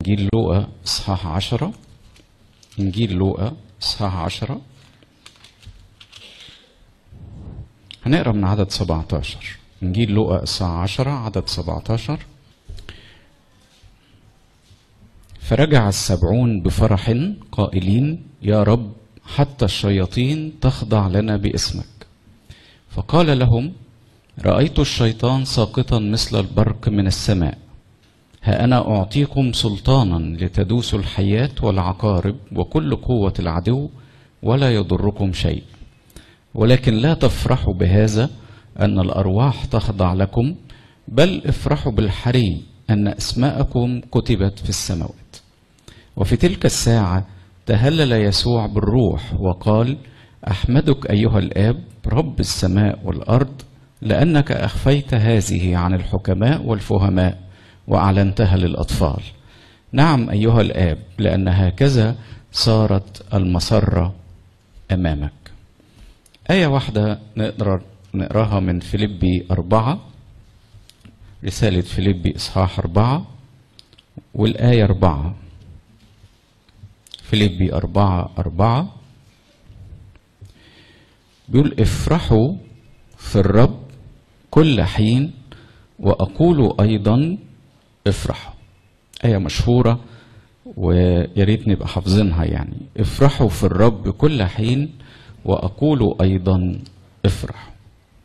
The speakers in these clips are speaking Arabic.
إنجيل لوقا إصحاح 10. إنجيل لوقا إصحاح 10 هنقرا من عدد 17. إنجيل لوقا إصحاح 10 عدد 17. فرجع 70 بفرح قائلين: يا رب، حتى الشياطين تخضع لنا باسمك. فقال لهم: رأيت الشيطان ساقطا مثل البرق من السماء. ها أنا أعطيكم سلطانا لتدوسوا الحيات والعقارب وكل قوة العدو ولا يضركم شيء. ولكن لا تفرحوا بهذا أن الأرواح تخضع لكم، بل افرحوا بالحري أن أسماءكم كتبت في السماوات. وفي تلك الساعة تهلل يسوع بالروح وقال: أحمدك أيها الآب رب السماء والأرض، لأنك أخفيت هذه عن الحكماء والفهماء وأعلنتها للأطفال. نعم أيها الآب، لأن هكذا صارت المسرة أمامك. آية واحدة نقراها من فيليبي 4، رسالة فيليبي إصحاح 4 والآية 4. فيليبي 4:4 بيقول: افرحوا في الرب كل حين، وأقول أيضا افرحوا. آية مشهورة ويا ريت نبقى حافظينها، يعني افرحوا في الرب كل حين وأقول أيضا افرحوا.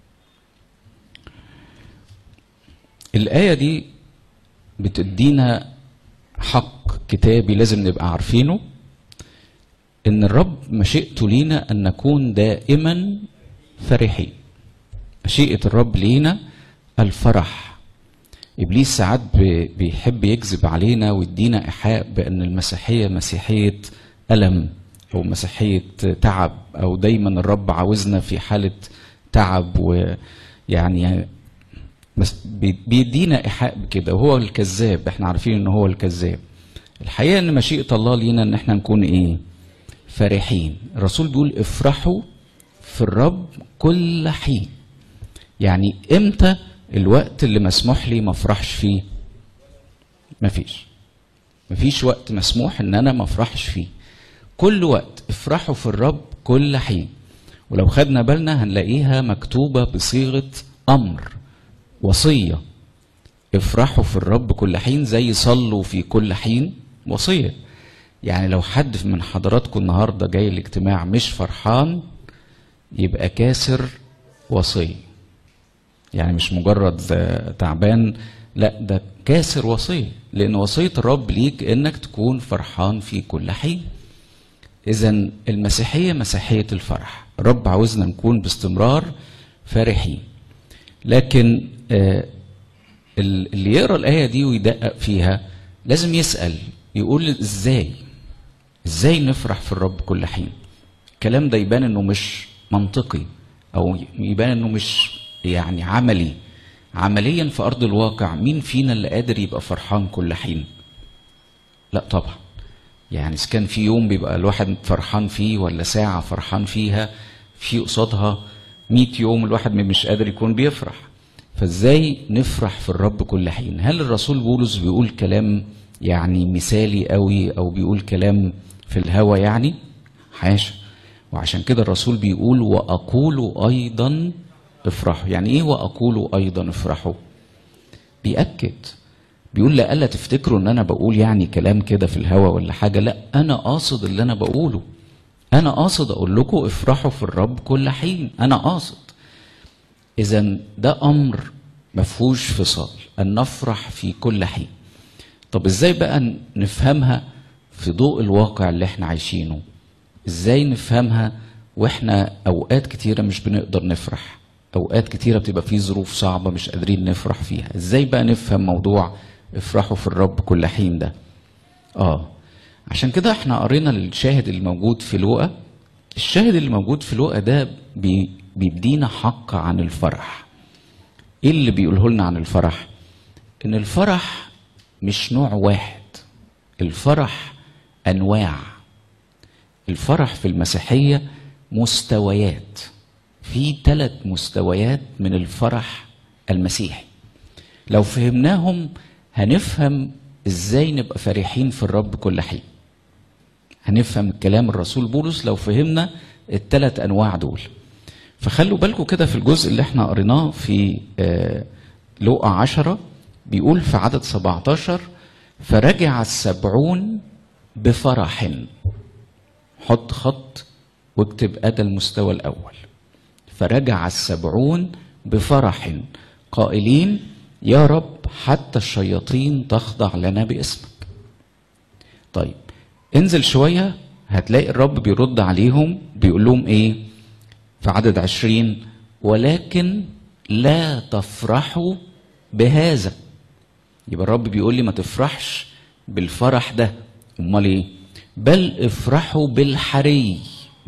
الآية دي بتدينا حق كتابي لازم نبقى عارفينه، إن الرب مشيئته لينا أن نكون دائما فرحين. مشيئة الرب لينا الفرح. إبليس ساعات بيحب يكذب علينا ويدينا إيحاء بأن المسيحية مسيحية ألم أو مسيحية تعب، أو دايما الرب عاوزنا في حالة تعب، ويعني بيدينا إيحاء بكده، وهو الكذاب. احنا عارفين ان هو الكذاب. الحقيقة ان مشيئة الله لينا ان احنا نكون ايه؟ فرحين. الرسول بيقول: افرحوا في الرب كل حين. يعني امتى الوقت اللي مسموح لي ما افرحش فيه؟ مفيش وقت مسموح ان انا ما افرحش فيه. كل وقت افرحوا في الرب كل حين. ولو خدنا بالنا هنلاقيها مكتوبة بصيغة امر، وصية. افرحوا في الرب كل حين، زي صلوا في كل حين، وصية. يعني لو حد من حضراتكم النهاردة جاي الاجتماع مش فرحان، يبقى كاسر وصية. يعني مش مجرد تعبان، لا، ده كاسر وصية، لأن وصية الرب ليك إنك تكون فرحان في كل حين. إذن المسيحية مسيحية الفرح. الرب عاوزنا نكون باستمرار فرحين. لكن اللي يقرأ الآية دي ويدقق فيها لازم يسأل، يقول ازاي نفرح في الرب كل حين؟ الكلام ده يبان انه مش منطقي، او يبان انه مش يعني عمليا في ارض الواقع. مين فينا اللي قادر يبقى فرحان كل حين؟ لا طبعا. يعني اذا كان في يوم بيبقى الواحد فرحان فيه، ولا ساعة فرحان فيها، في قصادها 100 يوم الواحد مش قادر يكون بيفرح. فازاي نفرح في الرب كل حين؟ هل الرسول بولس بيقول كلام يعني مثالي قوي، او بيقول كلام في الهوى؟ يعني حاشا. وعشان كده الرسول بيقول: واقول ايضا افرحوا. يعني ايه واقول ايضا افرحوا؟ بيأكد، بيقول لألا تفتكروا ان انا بقول يعني كلام كده في الهوى ولا حاجة. لا، انا قاصد اللي انا بقوله. انا قاصد اقول لكم افرحوا في الرب كل حين. انا قاصد. إذن ده أمر مفهوش فصال، أن نفرح في كل حين. طب إزاي بقى نفهمها في ضوء الواقع اللي احنا عايشينه؟ إزاي نفهمها وإحنا أوقات كتيرة مش بنقدر نفرح؟ أوقات كتيرة بتبقى فيه ظروف صعبة مش قادرين نفرح فيها. إزاي بقى نفهم موضوع افرحوا في الرب كل حين ده؟ عشان كده احنا قرينا الشاهد الموجود في لوقا. الشاهد اللي موجود في لوقا ده بيدينا حق عن الفرح. ايه اللي بيقوله لنا عن الفرح؟ ان الفرح مش نوع واحد، الفرح انواع. الفرح في المسيحية مستويات. في 3 مستويات من الفرح المسيحي. لو فهمناهم هنفهم ازاي نبقى فرحين في الرب كل حين. هنفهم الكلام الرسول بولس لو فهمنا الثلاث انواع دول. فخلوا بالكم كده في الجزء اللي احنا قريناه في لوقا 10 بيقول في عدد 17 فرجع 70 بفرح. حط خط واكتب ادى المستوى الاول. فرجع 70 بفرح قائلين يا رب حتى الشياطين تخضع لنا باسمك. طيب انزل شوية هتلاقي الرب بيرد عليهم بيقول لهم ايه في عدد 20 ولكن لا تفرحوا بهذا. يبقى الرب بيقول لي ما تفرحش بالفرح ده، امال ايه؟ بل افرحوا بالحري.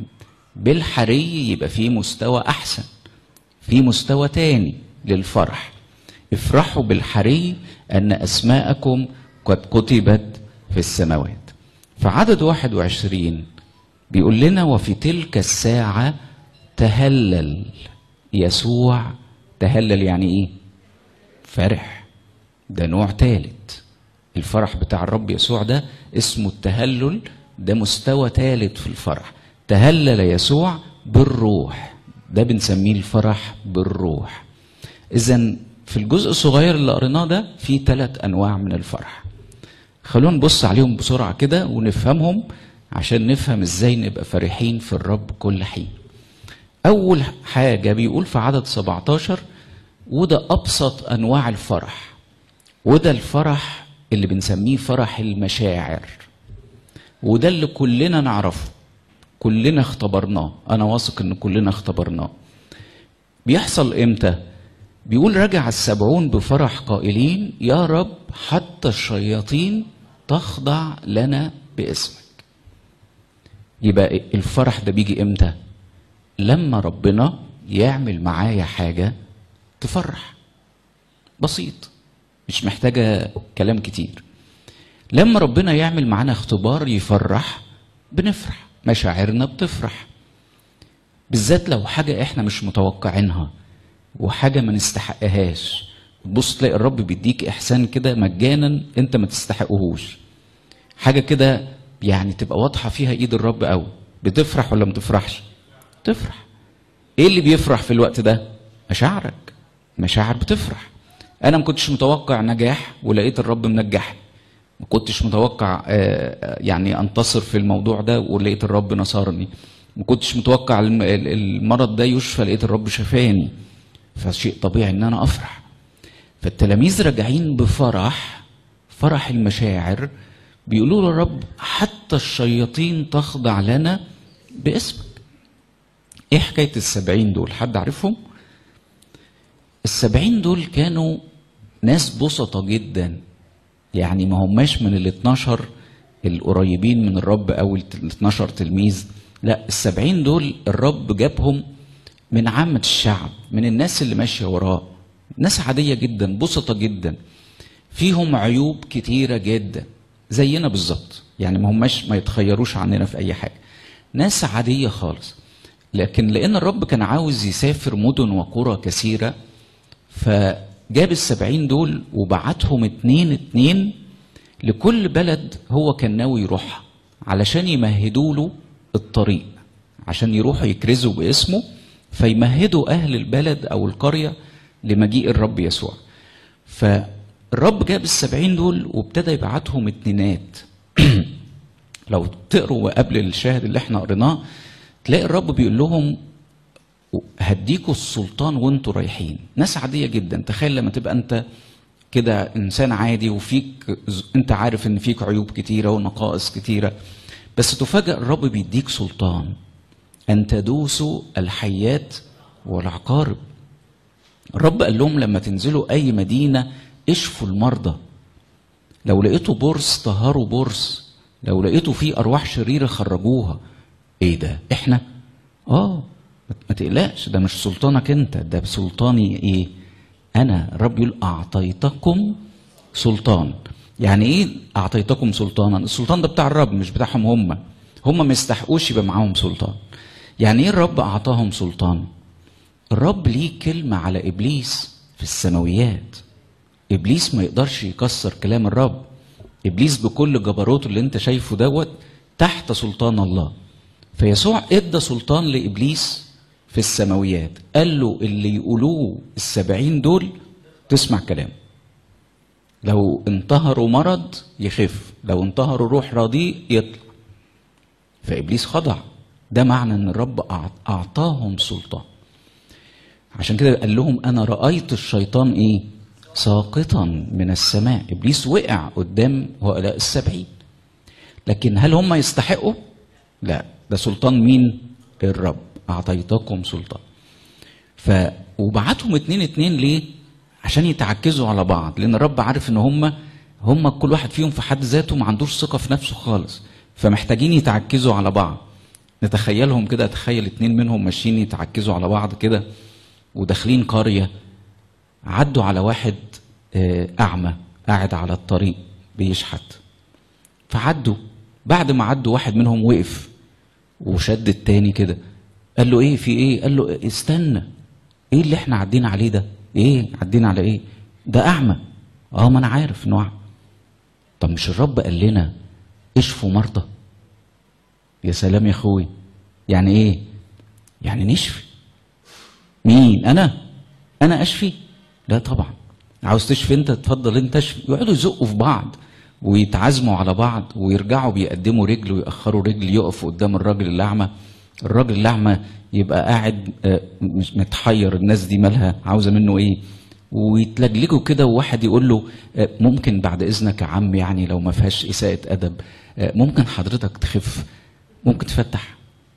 بالحري يبقى في مستوى احسن، في مستوى تاني للفرح. افرحوا بالحري ان اسماءكم قد كتبت في السماوات. فعدد 21 بيقول لنا وفي تلك الساعة تهلل يسوع. تهلل يعني ايه؟ فرح. ده نوع ثالث. الفرح بتاع الرب يسوع ده اسمه التهلل، ده مستوى ثالث في الفرح. تهلل يسوع بالروح، ده بنسميه الفرح بالروح. اذا في الجزء الصغير اللي قريناه ده في 3 انواع من الفرح. خلونا نبص عليهم بسرعة كده ونفهمهم عشان نفهم ازاي نبقى فرحين في الرب كل حين. اول حاجة بيقول في عدد 17 وده ابسط انواع الفرح، وده الفرح اللي بنسميه فرح المشاعر، وده اللي كلنا نعرفه، كلنا اختبرناه. انا واثق ان كلنا اختبرناه. بيحصل امتى؟ بيقول رجع 70 بفرح قائلين يا رب حتى الشياطين تخضع لنا باسمك. يبقى الفرح ده بيجي امتى؟ لما ربنا يعمل معايا حاجة تفرح. بسيط، مش محتاجة كلام كتير. لما ربنا يعمل معانا اختبار يفرح بنفرح، مشاعرنا بتفرح. بالذات لو حاجة احنا مش متوقعينها وحاجة ما نستحقهاش. تبص تلاقي الرب بيديك احسان كده مجانا انت ما تستحقهوش. حاجة كده يعني تبقى واضحة فيها ايد الرب قوي. بتفرح ولا ما تفرحش؟ تفرح. ايه اللي بيفرح في الوقت ده؟ مشاعرك. مشاعر بتفرح. انا ما كنتش متوقع نجاح ولقيت الرب منجحني. ما كنتش متوقع يعني انتصر في الموضوع ده ولقيت الرب نصرني. ما كنتش متوقع المرض ده يشفى لقيت الرب شفاني. فشيء طبيعي ان انا افرح. فالتلاميذ راجعين بفرح، فرح المشاعر، بيقولوا له الرب حتى الشياطين تخضع لنا باسمك. ايه حكاية 70 دول؟ حد عارفهم؟ 70 دول كانوا ناس بسطة جدا، يعني ما هماش من 12 القريبين من الرب او 12 تلميذ. لا، 70 دول الرب جابهم من عامة الشعب، من الناس اللي ماشية وراه. ناس عادية جدا، بسطة جدا، فيهم عيوب كتيرة جدا زينا بالظبط، يعني ما يتخيروش عننا في اي حاجة. ناس عادية خالص. لكن لان الرب كان عاوز يسافر مدن وقرى كثيرة، فجاب 70 دول وبعتهم 2 لكل بلد هو كان ناوي يروحها علشان يمهدوا له الطريق، عشان يروحوا يكرزوا باسمه، فيمهدوا اهل البلد او القرية لمجيء الرب يسوع. فالرب جاب 70 دول وابتدى يبعتهم 2. لو تقروا قبل الشاهد اللي احنا قريناه تلاقي الرب بيقول لهم هديكوا السلطان وانتوا رايحين. ناس عادية جدا. تخيل لما تبقى انت كده انسان عادي وفيك انت عارف ان فيك عيوب كتيرة ونقائص كتيرة، بس تفاجأ الرب بيديك سلطان ان تدوسوا الحيات والعقارب. الرب قال لهم لما تنزلوا اي مدينة اشفوا المرضى، لو لقيتوا برص طهروا برص، لو لقيتوا فيه ارواح شريرة خرجوها. ايه ده؟ احنا ما تقلقش، ده مش سلطانك انت، ده بسلطاني. ايه؟ انا الرب يقول اعطيتكم سلطان. يعني ايه اعطيتكم سلطانا؟ السلطان ده بتاع الرب مش بتاعهم هم ما يستحقوش يبقى معاهم سلطان. يعني ايه الرب اعطاهم سلطان؟ الرب ليه كلمة على ابليس في السماويات. ابليس ما يقدرش يكسر كلام الرب. ابليس بكل جبروته اللي انت شايفه دوت تحت سلطان الله. فيسوع ادى سلطان لابليس في السماويات، قال له اللي يقولوه ال70 دول تسمع كلام. لو انتهروا مرض يخف، لو انتهروا روح رديء يطلع. فابليس خضع. ده معنى ان الرب اعطاهم سلطان. عشان كده قال لهم انا رأيت الشيطان ايه؟ ساقطا من السماء. ابليس وقع قدام هؤلاء ال70. لكن هل هم يستحقوا؟ لا، ده سلطان مين؟ الرب. اعطيتكم سلطان. وبعتهم 2-2 ليه؟ عشان يتعكزوا على بعض، لان الرب عارف ان هم كل واحد فيهم في حد ذاته ما عندوش ثقة في نفسه خالص، فمحتاجين يتعكزوا على بعض. نتخيلهم كده، اتخيل 2 منهم ماشيين يتعكزوا على بعض كده وداخلين قرية، عدوا على واحد أعمى قاعد على الطريق بيشحت. فعدوا، بعد ما عدوا واحد منهم وقف وشد التاني كده، قال له ايه في ايه؟ قال له استنى، ايه اللي احنا عدينا عليه ده؟ ايه عدينا على ايه؟ ده أعمى. ما انا عارف انه أعمى. طب مش الرب قال لنا اشفوا مرضى؟ يا سلام يا اخوي. يعني ايه؟ يعني نشفي. مين؟ انا اشفي؟ لا طبعا. عاوز تشفي انت؟ اتفضل انت اشفي. يقعدوا يزقوا في بعض ويتعازموا على بعض، ويرجعوا بيقدموا رجل ويأخروا رجل، يقفوا قدام الراجل الأعمى. الراجل الأعمى يبقى قاعد مش متحير، الناس دي مالها؟ عاوزة منه ايه؟ ويتلجلجوا كده، وواحد يقول له ممكن بعد اذنك يا عم، يعني لو ما فيهاش اساءة ادب، ممكن حضرتك تخف، ممكن تفتح.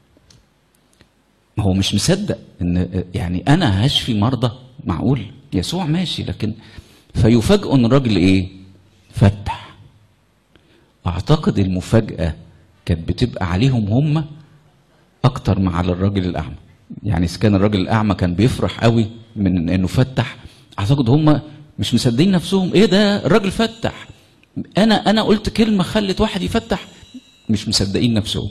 ما هو مش مصدق ان يعني انا هشفي مرضى، معقول؟ يسوع ماشي، لكن فيفاجئوا ان الراجل ايه؟ فتح. اعتقد المفاجأة كانت بتبقى عليهم هم اكتر ما على الراجل الاعمى. يعني اذا كان الراجل الاعمى كان بيفرح قوي من انه فتح، اعتقد هم مش مصدقين نفسهم. ايه ده؟ الراجل فتح. انا قلت كلمة خلت واحد يفتح. مش مصدقين نفسهم.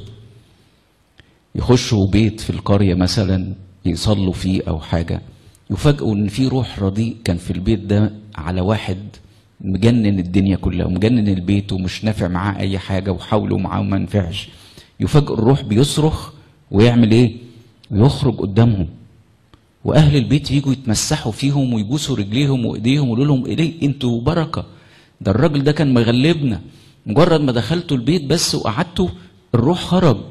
يخشوا بيت في القرية مثلا يصلوا فيه او حاجة، يفاجئوا ان في روح رديء كان في البيت ده على واحد مجنن الدنيا كلها ومجنن البيت ومش نافع معاه اي حاجة، وحاولوا معاه وما نفعش. يفاجئوا الروح بيصرخ ويعمل ايه؟ ويخرج قدامهم، واهل البيت يجوا يتمسحوا فيهم ويبوسوا رجليهم وايديهم ويقولوا لهم ايه انتوا بركة، ده الراجل ده كان مغلبنا، مجرد ما دخلتوا البيت بس وقعدتوا الروح خرج.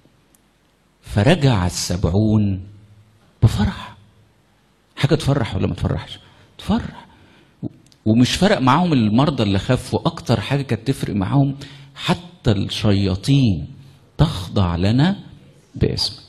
فرجع 70 بفرح. حاجة تفرح ولا ما تفرحش؟ تفرح. ومش فرق معاهم المرضى اللي خفوا، اكتر حاجة كانت تفرق معاهم حتى الشياطين تخضع لنا باسمك.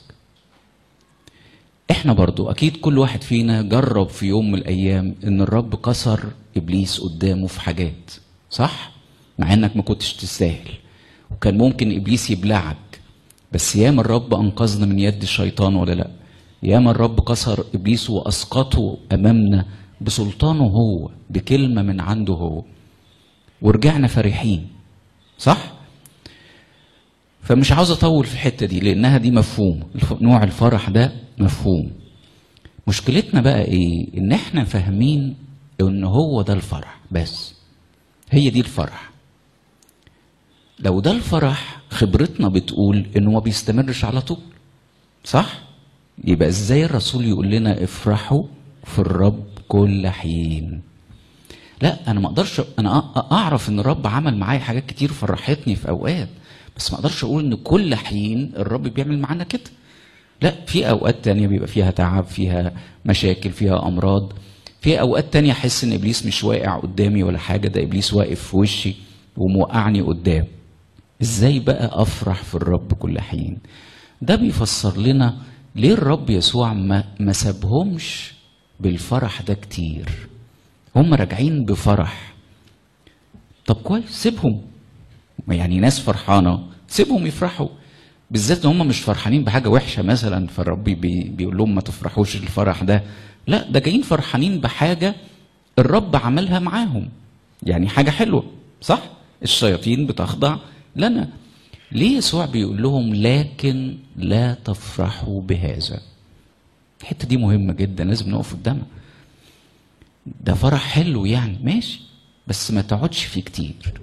احنا برضو اكيد كل واحد فينا جرب في يوم من الايام ان الرب كسر ابليس قدامه في حاجات، صح؟ مع انك ما كنتش تستاهل، وكان ممكن ابليس يبلعك، بس ياما الرب انقذنا من يد الشيطان ولا لا؟ ياما الرب كسر ابليس واسقطه امامنا بسلطانه هو، بكلمة من عنده هو، ورجعنا فرحين، صح؟ فمش عاوز اطول في الحتة دي لانها دي مفهوم، نوع الفرح ده مفهوم. مشكلتنا بقى ايه؟ ان احنا فاهمين ان هو ده الفرح بس، هي دي الفرح. لو ده الفرح خبرتنا بتقول انه ما بيستمرش على طول، صح؟ يبقى ازاي الرسول يقول لنا افرحوا في الرب كل حين؟ لا، انا ما اقدرش، انا اعرف ان الرب عمل معايا حاجات كتير فرحتني في اوقات، بس ما اقدرش اقول ان كل حين الرب بيعمل معانا كده. لا، في اوقات تانية بيبقى فيها تعب، فيها مشاكل، فيها امراض. في اوقات تانية احس ان ابليس مش واقع قدامي ولا حاجة، ده ابليس واقف في وشي وموقعني قدام. ازاي بقى افرح في الرب كل حين؟ ده بيفسر لنا ليه الرب يسوع ما سابهمش بالفرح ده كتير. هم راجعين بفرح، طب كويس سيبهم، يعني ناس فرحانة سيبهم يفرحوا، بالذات ان هم مش فرحانين بحاجة وحشة مثلا، فالرب بيقول لهم ما تفرحوش الفرح ده. لا، ده جايين فرحانين بحاجة الرب عملها معاهم، يعني حاجة حلوة، صح؟ الشياطين بتخضع لنا. ليه يسوع بيقول لهم لكن لا تفرحوا بهذا؟ الحتة دي مهمة جدا، لازم نقف قدامها. ده فرح حلو يعني، ماشي، بس ما تقعدش فيه كتير.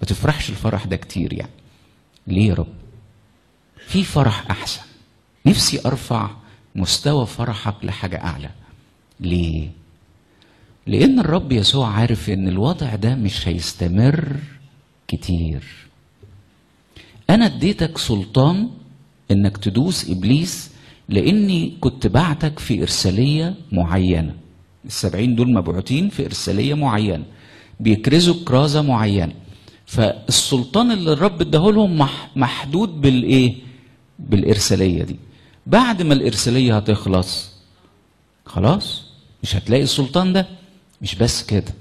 ما تفرحش الفرح ده كتير يعني. ليه يا رب؟ في فرح احسن. نفسي ارفع مستوى فرحك لحاجة اعلى. ليه؟ لان الرب يسوع عارف ان الوضع ده مش هيستمر كتير. انا اديتك سلطان انك تدوس ابليس لاني كنت بعتك في ارسالية معينة. ال70 دول مبعوثين في ارسالية معينة، بيكرزوا كرازة معينة. فالسلطان اللي الرب اداهولهم محدود بالايه؟ بالارسالية دي. بعد ما الارسالية هتخلص خلاص مش هتلاقي السلطان ده. مش بس كده،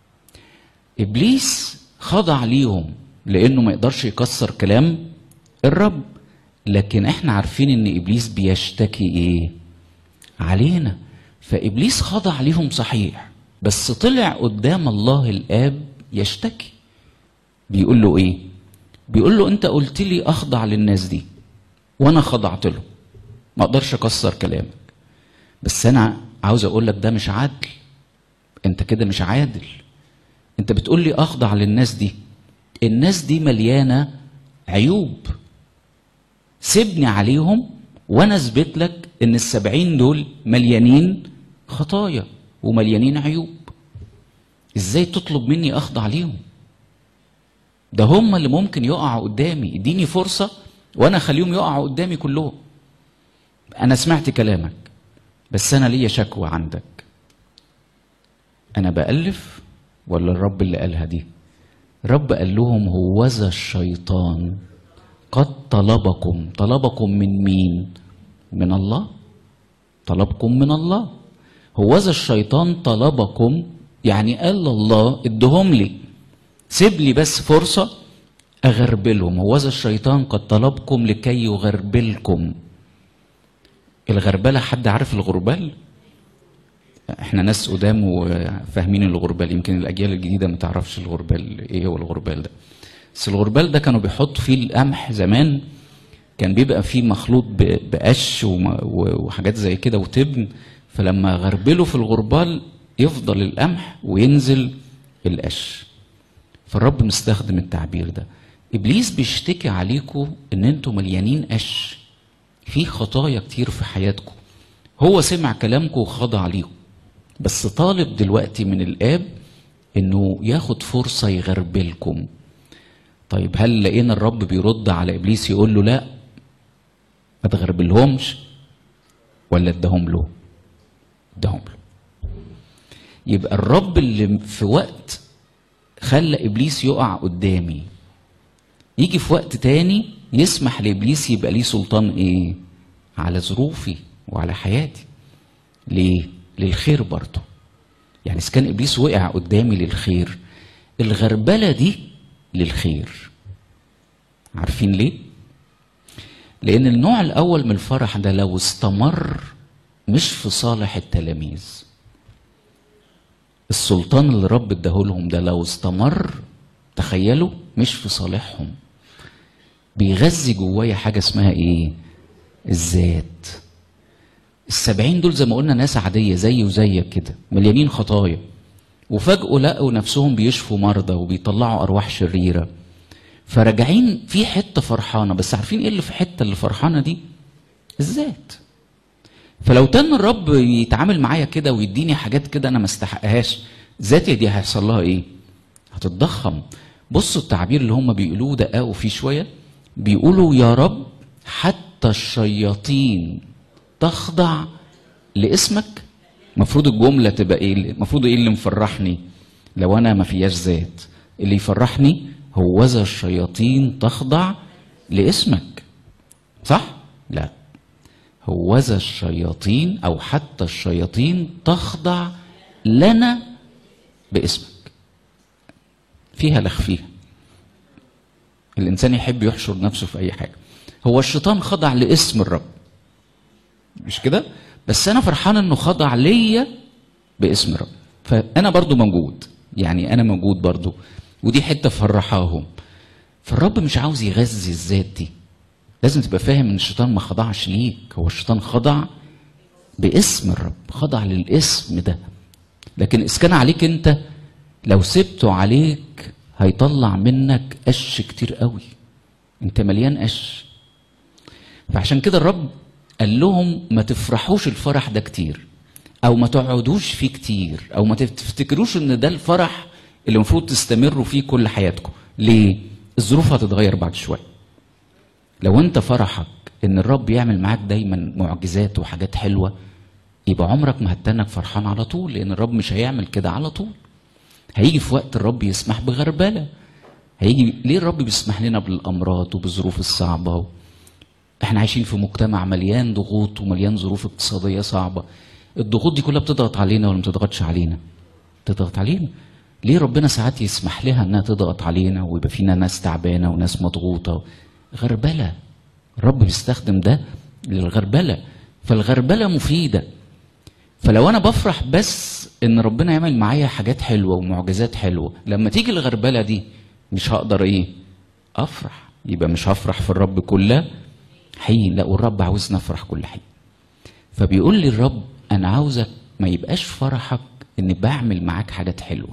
ابليس خضع ليهم لانه ما يقدرش يكسر كلام الرب. لكن احنا عارفين ان ابليس بيشتكي ايه؟ علينا. فابليس خضع ليهم صحيح، بس طلع قدام الله الاب يشتكي. بيقول له ايه؟ بيقول له انت قلت لي اخضع للناس دي وانا خضعت له، ما اقدرش اكسر كلامك، بس انا عاوز اقول لك ده مش عدل. انت كده مش عادل. انت بتقول لي اخضع للناس دي، الناس دي مليانه عيوب، سيبني عليهم وانا اثبت لك ان ال70 دول مليانين خطايا ومليانين عيوب. ازاي تطلب مني اخضع ليهم؟ ده هم اللي ممكن يقعوا قدامي. اديني فرصه وانا اخليهم يقعوا قدامي كلهم. انا سمعت كلامك بس انا ليا شكوى عندك. انا بألف ولا الرب اللي قالها دي؟ الرب قال لهم هوذا الشيطان قد طلبكم من مين؟ من الله. طلبكم من الله. هوذا الشيطان طلبكم، يعني قال الله ادهم لي، سيب لي بس فرصة اغربلهم. هوذا الشيطان قد طلبكم لكي يغربلكم. الغربلة، حد عارف الغربال؟ احنا ناس قدام وفاهمين الغربال، يمكن الاجيال الجديدة ما تعرفش الغربال ايه هو الغربال ده. بس الغربال ده كانوا بيحطوا فيه القمح زمان، كان بيبقى فيه مخلوط بقش وحاجات زي كده وتبن، فلما غربله في الغربال يفضل القمح وينزل القش. فالرب مستخدم التعبير ده. ابليس بيشتكي عليكم ان انتوا مليانين قش، في خطايا كتير في حياتكم. هو سمع كلامكم وخضع ليكم، بس طالب دلوقتي من الاب انه ياخد فرصة يغربلكم. طيب هل لقينا الرب بيرد على ابليس يقول له لا ما تغربلهمش، ولا اداهم له؟ اداهم له. يبقى الرب اللي في وقت خلى ابليس يقع قدامي، يجي في وقت تاني يسمح لابليس يبقى ليه سلطان ايه؟ على ظروفي وعلى حياتي. ليه؟ للخير برضه. يعني اذا كان ابليس وقع قدامي للخير، الغربله دي للخير. عارفين ليه؟ لان النوع الاول من الفرح ده لو استمر مش في صالح التلاميذ. السلطان اللي رب اداهولهم ده لو استمر، تخيلوا، مش في صالحهم. بيغذي جوايا حاجه اسمها ايه؟ الذات. ال70 دول زي ما قلنا ناس عاديه زي وزيك كده، مليانين خطايا، وفجأة لقوا نفسهم بيشفوا مرضى وبيطلعوا ارواح شريره، فراجعين في حته فرحانه. بس عارفين ايه اللي في حته اللي فرحانه دي؟ الذات. فلو تن الرب يتعامل معايا كده ويديني حاجات كده انا ما استحقهاش، ذاتي دي هيحصل لها ايه؟ هتتضخم. بصوا التعبير اللي هم بيقولوه دققوا فيه شويه. بيقولوا يا رب حتى الشياطين تخضع لاسمك. المفروض الجمله تبقى ايه؟ المفروض ايه اللي مفرحني لو انا ما فياش ذات؟ اللي يفرحني هوذا الشياطين تخضع لاسمك. صح؟ لا، هوذا الشياطين او حتى الشياطين تخضع لنا باسمك. فيها لخفيها. الانسان يحب يحشر نفسه في اي حاجه. هو الشيطان خضع لاسم الرب، مش كده؟ بس انا فرحان انه خضع ليا باسم الرب، فانا برضو موجود. يعني انا موجود برضو، ودي حته فرحاهم. فالرب مش عاوز يغذي الذات دي. لازم تبقى فاهم ان الشيطان ما خضعش ليك، هو الشيطان خضع باسم الرب، خضع للاسم ده. لكن اذا كان عليك انت، لو سبته عليك هيطلع منك قش كتير قوي، انت مليان قش. فعشان كده الرب قال لهم ما تفرحوش الفرح ده كتير، او ما تقعدوش فيه كتير، او ما تفتكروش ان ده الفرح اللي المفروض تستمروا فيه كل حياتكم. ليه؟ الظروف هتتغير بعد شويه. لو انت فرحك ان الرب يعمل معاك دايما معجزات وحاجات حلوه، يبقى عمرك ما هتنك فرحان على طول، لان الرب مش هيعمل كده على طول. هيجي في وقت الرب يسمح بغربله. هيجي ليه الرب بيسمح لنا بالامراض وبالظروف الصعبه؟ احنا عايشين في مجتمع مليان ضغوط ومليان ظروف اقتصاديه صعبه. الضغوط دي كلها بتضغط علينا ولا ما بتضغطش علينا؟ بتضغط علينا. ليه ربنا ساعات يسمح لها انها تضغط علينا ويبقى فينا ناس تعبانه وناس مضغوطه؟ غربله. الرب بيستخدم ده للغربله. فالغربله مفيده. فلو انا بفرح بس ان ربنا يعمل معايا حاجات حلوه ومعجزات حلوه، لما تيجي الغربله دي مش هقدر ايه؟ افرح. يبقى مش هفرح في الرب كل حين، لا، والرب عاوزنا نفرح كل حين. فبيقول لي الرب انا عاوزك ما يبقاش فرحك اني بعمل معاك حاجات حلوه،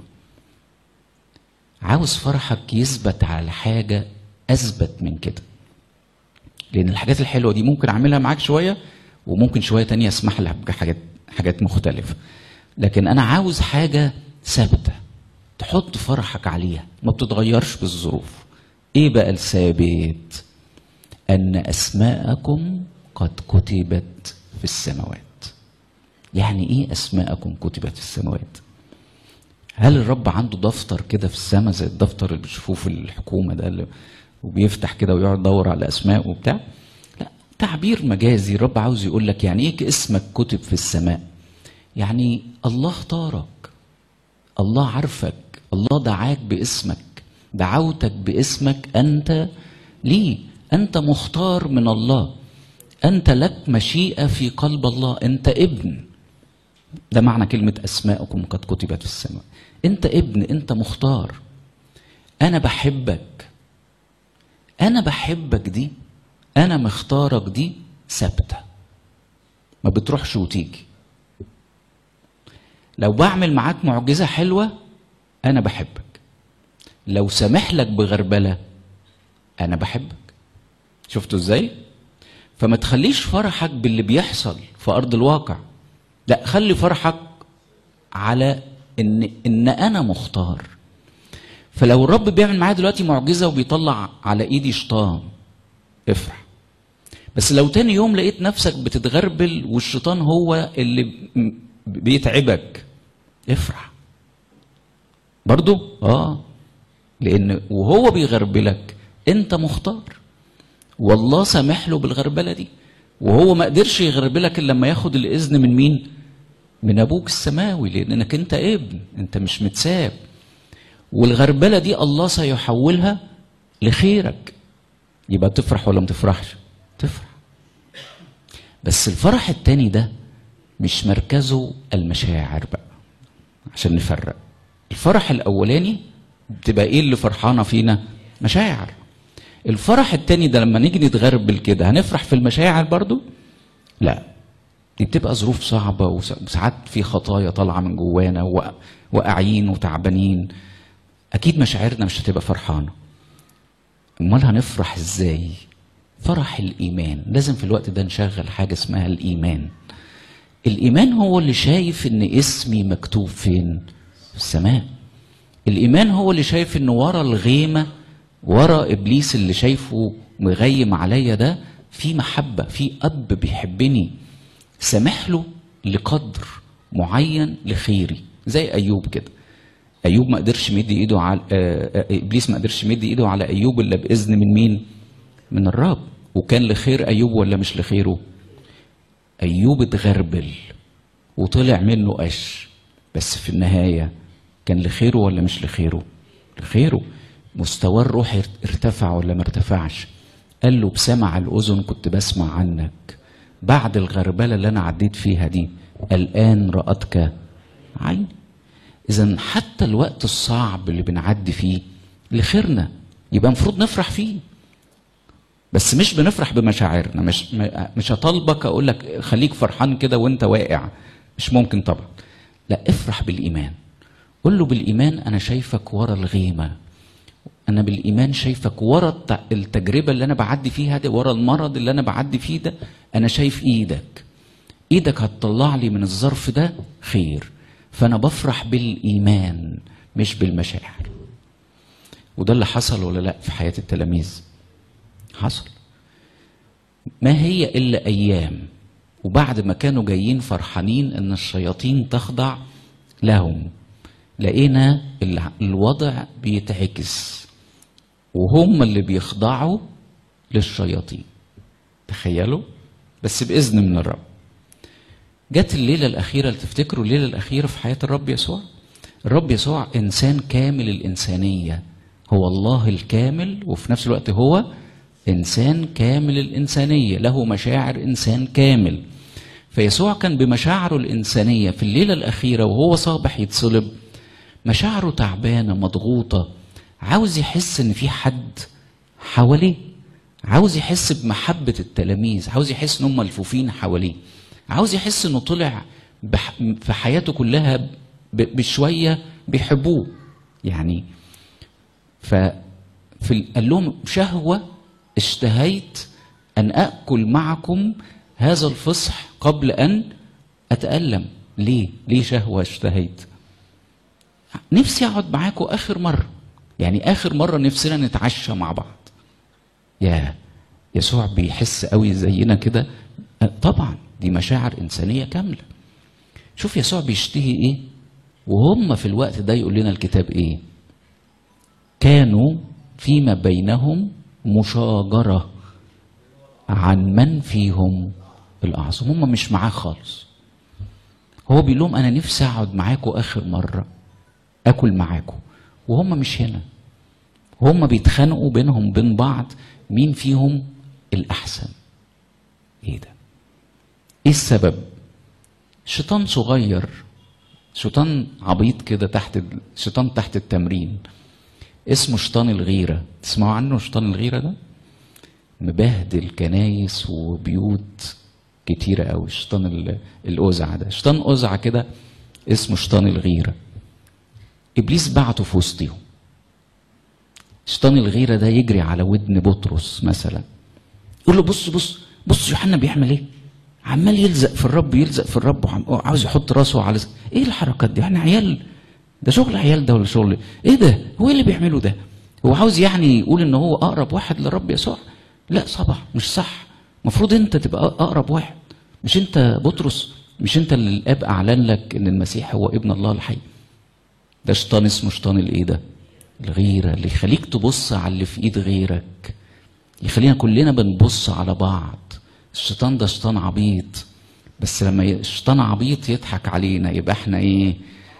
عاوز فرحك يثبت على حاجه اثبت من كده. لان الحاجات الحلوه دي ممكن اعملها معاك شويه، وممكن شويه تانية اسمح لها بحاجات مختلفه، لكن انا عاوز حاجه ثابته تحط فرحك عليها ما بتتغيرش بالظروف. ايه بقى الثابت؟ ان اسماءكم قد كتبت في السماوات. يعني ايه اسماءكم كتبت في السماوات؟ هل الرب عنده دفتر كده في السماء زي الدفتر اللي بتشوفوه في الحكومه ده اللي وبيفتح كده ويقعد يدور على اسماء وبتاع؟ لا، تعبير مجازي. الرب عاوز يقول لك يعني ايه اسمك كتب في السماء؟ يعني الله اختارك، الله عارفك، الله دعاك باسمك، دعوتك باسمك انت. ليه؟ انت مختار من الله، انت لك مشيئة في قلب الله، انت ابن. ده معنى كلمة اسماءكم قد كتبت في السماء. انت ابن، انت مختار. انا بحبك، انا بحبك دي، انا مختارك دي ثابتة ما بتروحش وتيجي. لو بعمل معاك معجزة حلوة انا بحبك، لو سامح لك بغربلة انا بحبك. شفتوا ازاي؟ فما تخليش فرحك باللي بيحصل في ارض الواقع، لا، خلي فرحك على ان انا مختار. فلو الرب بيعمل معايا دلوقتي معجزه وبيطلع على ايدي شيطان، افرح. بس لو تاني يوم لقيت نفسك بتتغربل والشيطان هو اللي بيتعبك، افرح برضو. لان وهو بيغربلك انت مختار، والله سامح له بالغربله دي، وهو ما قدرش يغربلك الا لما ياخد الاذن من مين؟ من ابوك السماوي، لانك انت ابن، انت مش متساب. والغربله دي الله سيحولها لخيرك. يبقى تفرح ولا ما تفرحش؟ تفرح. بس الفرح التاني ده مش مركزه المشاعر بقى، عشان نفرق. الفرح الاولاني بتبقى ايه اللي فرحانه فينا؟ مشاعر. الفرح التاني ده لما نيجي نتغربل كده هنفرح في المشاعر برضو؟ لا، دي بتبقى ظروف صعبة، وساعات في خطايا طالعة من جوانا واقعين وتعبانين. أكيد مشاعرنا مش هتبقى فرحانة. أمال هنفرح إزاي؟ فرح الإيمان. لازم في الوقت ده نشغل حاجة اسمها الإيمان. الإيمان هو اللي شايف إن اسمي مكتوب فين؟ في السماء. الإيمان هو اللي شايف إن ورا الغيمة، ورا إبليس اللي شايفه مغيم عليا ده، في محبة، في أب بيحبني سامح له لقدر معين لخيري. زي أيوب كده. أيوب ما قدرش يمد إيده على إبليس ما قدرش يمد إيده على أيوب إلا بإذن من مين؟ من الرب. وكان لخير أيوب ولا مش لخيره؟ أيوب اتغربل وطلع منه قش، بس في النهاية كان لخيره ولا مش لخيره؟ لخيره. مستواه الروحي ارتفع ولا ما ارتفعش؟ قال له بسمع الأذن كنت بسمع عنك، بعد الغربلة اللي أنا عديت فيها دي الآن رأتك عيني. إذن حتى الوقت الصعب اللي بنعدي فيه لخيرنا، يبقى المفروض نفرح فيه. بس مش بنفرح بمشاعرنا. مش هطالبك أقول لك خليك فرحان كده وأنت واقع، مش ممكن طبعا. لا، افرح بالإيمان. قل له بالإيمان أنا شايفك ورا الغيمة، انا بالايمان شايفك ورا التجربه اللي انا بعدي فيها دي، ورا المرض اللي انا بعدي فيه ده، انا شايف ايدك هتطلع لي من الظرف ده خير. فانا بفرح بالايمان مش بالمشاعر. وده اللي حصل ولا لا في حياه التلاميذ؟ حصل. ما هي الا ايام وبعد ما كانوا جايين فرحانين ان الشياطين تخضع لهم، لقينا الوضع بيتعكس وهم اللي بيخضعوا للشياطين. تخيلوا، بس بإذن من الرب. جت الليلة الأخيرة، اللي تفتكروا الليلة الأخيرة في حياة الرب يسوع؟ الرب يسوع إنسان كامل الإنسانية، هو الله الكامل وفي نفس الوقت هو إنسان كامل الإنسانية، له مشاعر إنسان كامل. فيسوع كان بمشاعره الإنسانية في الليلة الأخيرة وهو صابح يتصلب، مشاعره تعبانة مضغوطة، عاوز يحس إن في حد حواليه، عاوز يحس بمحبة التلاميذ، عاوز يحس إن هم ملفوفين حواليه، عاوز يحس إنه طلع في حياته كلها بشوية بيحبوه يعني. قال لهم شهوة اشتهيت أن أكل معكم هذا الفصح قبل أن أتألم. ليه شهوة اشتهيت؟ نفسي أقعد معاكم آخر مرة، يعني آخر مرة نفسنا نتعشى مع بعض. يسوع بيحس قوي زينا كده طبعا، دي مشاعر إنسانية كاملة. شوف يسوع بيشتهي إيه وهم في الوقت ده يقول لنا الكتاب إيه؟ كانوا فيما بينهم مشاجرة عن من فيهم الأعظم. هم مش معاه خالص. هو بيقول لهم أنا نفسي أقعد معاكم آخر مرة أكل معاكم، وهم مش هنا. هم بيتخانقوا بينهم بين بعض مين فيهم الأحسن. إيه ده؟ إيه السبب؟ شيطان صغير، شيطان عبيط كده شيطان تحت التمرين، اسمه شيطان الغيرة. تسمعوا عنه شيطان الغيرة ده؟ مبهدل كنايس وبيوت كتيرة قوي. شيطان الأوزع ده، شيطان أوزع كده اسمه شيطان الغيرة. إبليس بعته في وسطهم. شيطان الغيرة ده يجري على ودن بطرس مثلا، يقول له بص يوحنا بيعمل ايه؟ عمال يلزق في الرب وعاوز يحط راسه على ايه الحركات دي؟ احنا عيال، ده شغل عيال ده ولا شغل ايه ده؟ هو ايه اللي بيعمله ده؟ هو عاوز يعني يقول ان هو اقرب واحد للرب يسوع؟ لا صباح، مش صح. المفروض انت تبقى اقرب واحد، مش انت بطرس، مش انت اللي الاب اعلن لك ان المسيح هو ابن الله الحي. ده شيطان اسمه شيطان الايه ده؟ الغيرة، اللي يخليك تبص على اللي في ايد غيرك، يخلينا كلنا بنبص على بعض. الشيطان ده شيطان عبيط، بس لما الشيطان عبيط يضحك علينا يبقى احنا ايه؟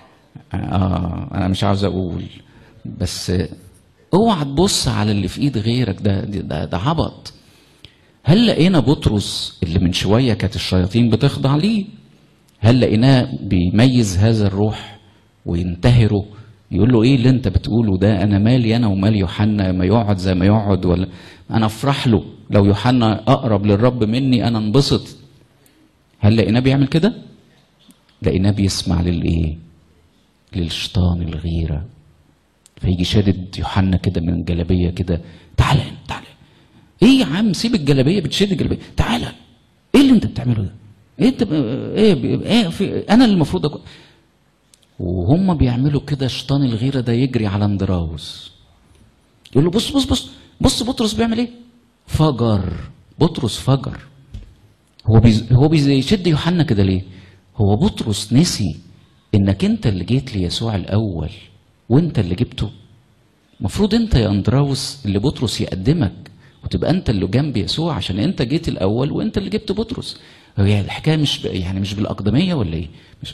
انا مش عاوز اقول، بس اوعى تبص على اللي في ايد غيرك، ده عبط. هل لقينا بطرس اللي من شويه كانت الشياطين بتخضع ليه؟ هل لقيناه بيميز هذا الروح وينتهره؟ يقول له ايه اللي انت بتقوله ده؟ انا مالي انا ومال يوحنا، ما يقعد زي ما يقعد، ولا انا افرح له لو يوحنا اقرب للرب مني انا انبسط. هل لقيناه بيعمل كده؟ لقيناه بيسمع للايه؟ للشيطان الغيره. فيجي شادد يوحنا كده من الجلابيه كده، تعالى ايه يا عم؟ سيب الجلابيه، بتشد الجلابيه، تعالى ايه اللي انت بتعمله ده؟ ايه انت انا اللي المفروض اكون. وهم بيعملوا كده، شيطان الغيره ده يجري على اندراوس يقول له بص بطرس بيعمل ايه؟ فجر بطرس، فجر. هو بيشد يوحنا كده ليه؟ هو بطرس نسي انك انت اللي جيت ليسوع الاول وانت اللي جبته. المفروض انت يا اندراوس اللي بطرس يقدمك وتبقى انت اللي جنب يسوع، عشان انت جيت الاول وانت اللي جبت بطرس. هي الحكايه مش بالاقدميه ولا ايه؟ مش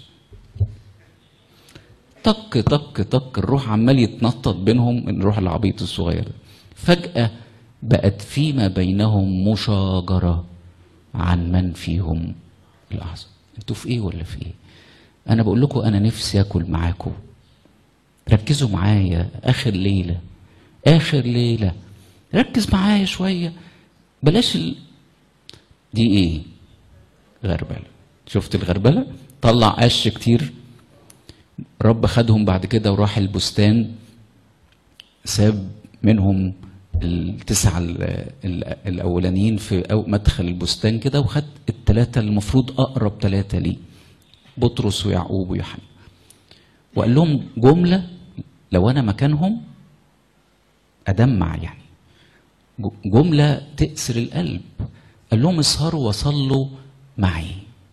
طق الروح عمال يتنطط بينهم، الروح العبيط الصغير ده. فجأة بقت فيما بينهم مشاجرة عن من فيهم الأعظم. انتوا في ايه ولا في ايه؟ انا بقول لكم انا نفسي اكل معاكم. ركزوا معايا، اخر ليلة ركز معايا شوية. بلاش دي ايه؟ غربلة. شفت الغربلة؟ طلع قش كتير. رب خدهم بعد كده وراح البستان، ساب منهم التسعة الأولانيين في مدخل البستان كده، وخد الثلاثة المفروض أقرب ثلاثة ليه، بطرس ويعقوب ويوحنا، وقال لهم جملة لو أنا مكانهم أدمع، يعني جملة تأسر القلب. قال لهم اسهروا وصلوا معي،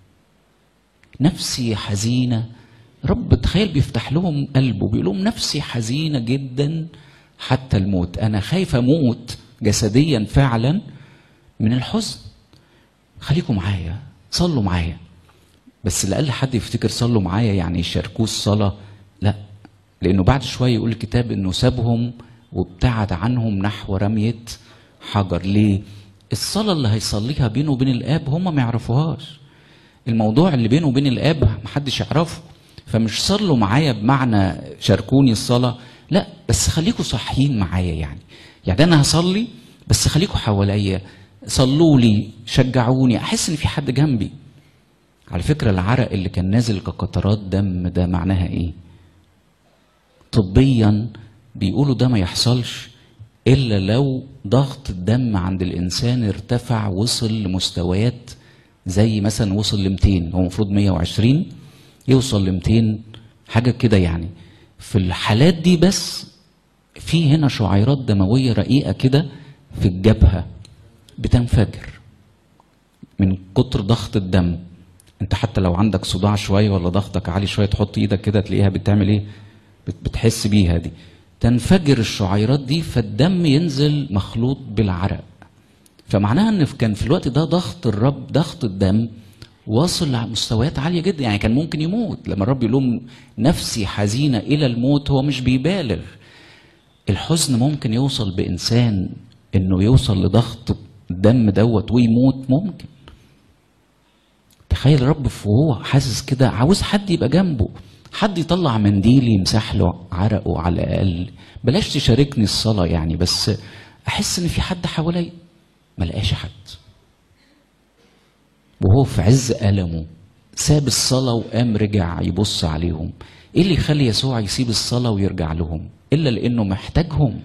نفسي حزينة. رب تخيل بيفتح لهم قلبه، بيقول لهم نفسي حزينة جدا حتى الموت، أنا خايف أموت جسديا فعلا من الحزن، خليكم معايا صلوا معايا. بس لأقل حد يفتكر صلوا معايا يعني يشاركوه الصلاة، لا، لأنه بعد شوية يقول الكتاب إنه سابهم وابتعد عنهم نحو رمية حجر. ليه؟ الصلاة اللي هيصليها بينه وبين الآب هم ما يعرفوهاش، الموضوع اللي بينه وبين الآب محدش يعرفه. فمش صلوا معايا بمعنى شاركوني الصلاة، لا، بس خليكوا صحيين معايا، يعني أنا هصلي بس خليكوا حواليا، صلوا لي، شجعوني، أحس إن في حد جنبي. على فكرة العرق اللي كان نازل كقطرات دم ده معناها إيه؟ طبيا بيقولوا ده ما يحصلش إلا لو ضغط الدم عند الإنسان ارتفع، وصل لمستويات زي مثلا وصل ل 200، هو المفروض 120 يوصل ل 200 حاجة كده يعني. في الحالات دي بس في هنا شعيرات دموية رقيقة كده في الجبهة بتنفجر من كتر ضغط الدم. انت حتى لو عندك صداع شوية ولا ضغطك عالي شوية تحط ايدك كده تلاقيها بتعمل ايه، بتحس بيها دي، تنفجر الشعيرات دي، فالدم ينزل مخلوط بالعرق. فمعناها ان كان في الوقت ده ضغط الرب، ضغط الدم واصل لمستويات عالية جدا، يعني كان ممكن يموت. لما الرب يقول لهم نفسي حزينة إلى الموت هو مش بيبالغ. الحزن ممكن يوصل بإنسان إنه يوصل لضغط الدم دوت ويموت، ممكن. تخيل الرب وهو حاسس كده عاوز حد يبقى جنبه، حد يطلع منديل يمسح له عرقه على الأقل، بلاش تشاركني الصلاة يعني، بس أحس إن في حد حوالي. ما لقاش حد، وهو في عز ألمه ساب الصلاة وقام رجع يبص عليهم. ايه اللي يخلي يسوع يسيب الصلاة ويرجع لهم الا لانه محتاجهم،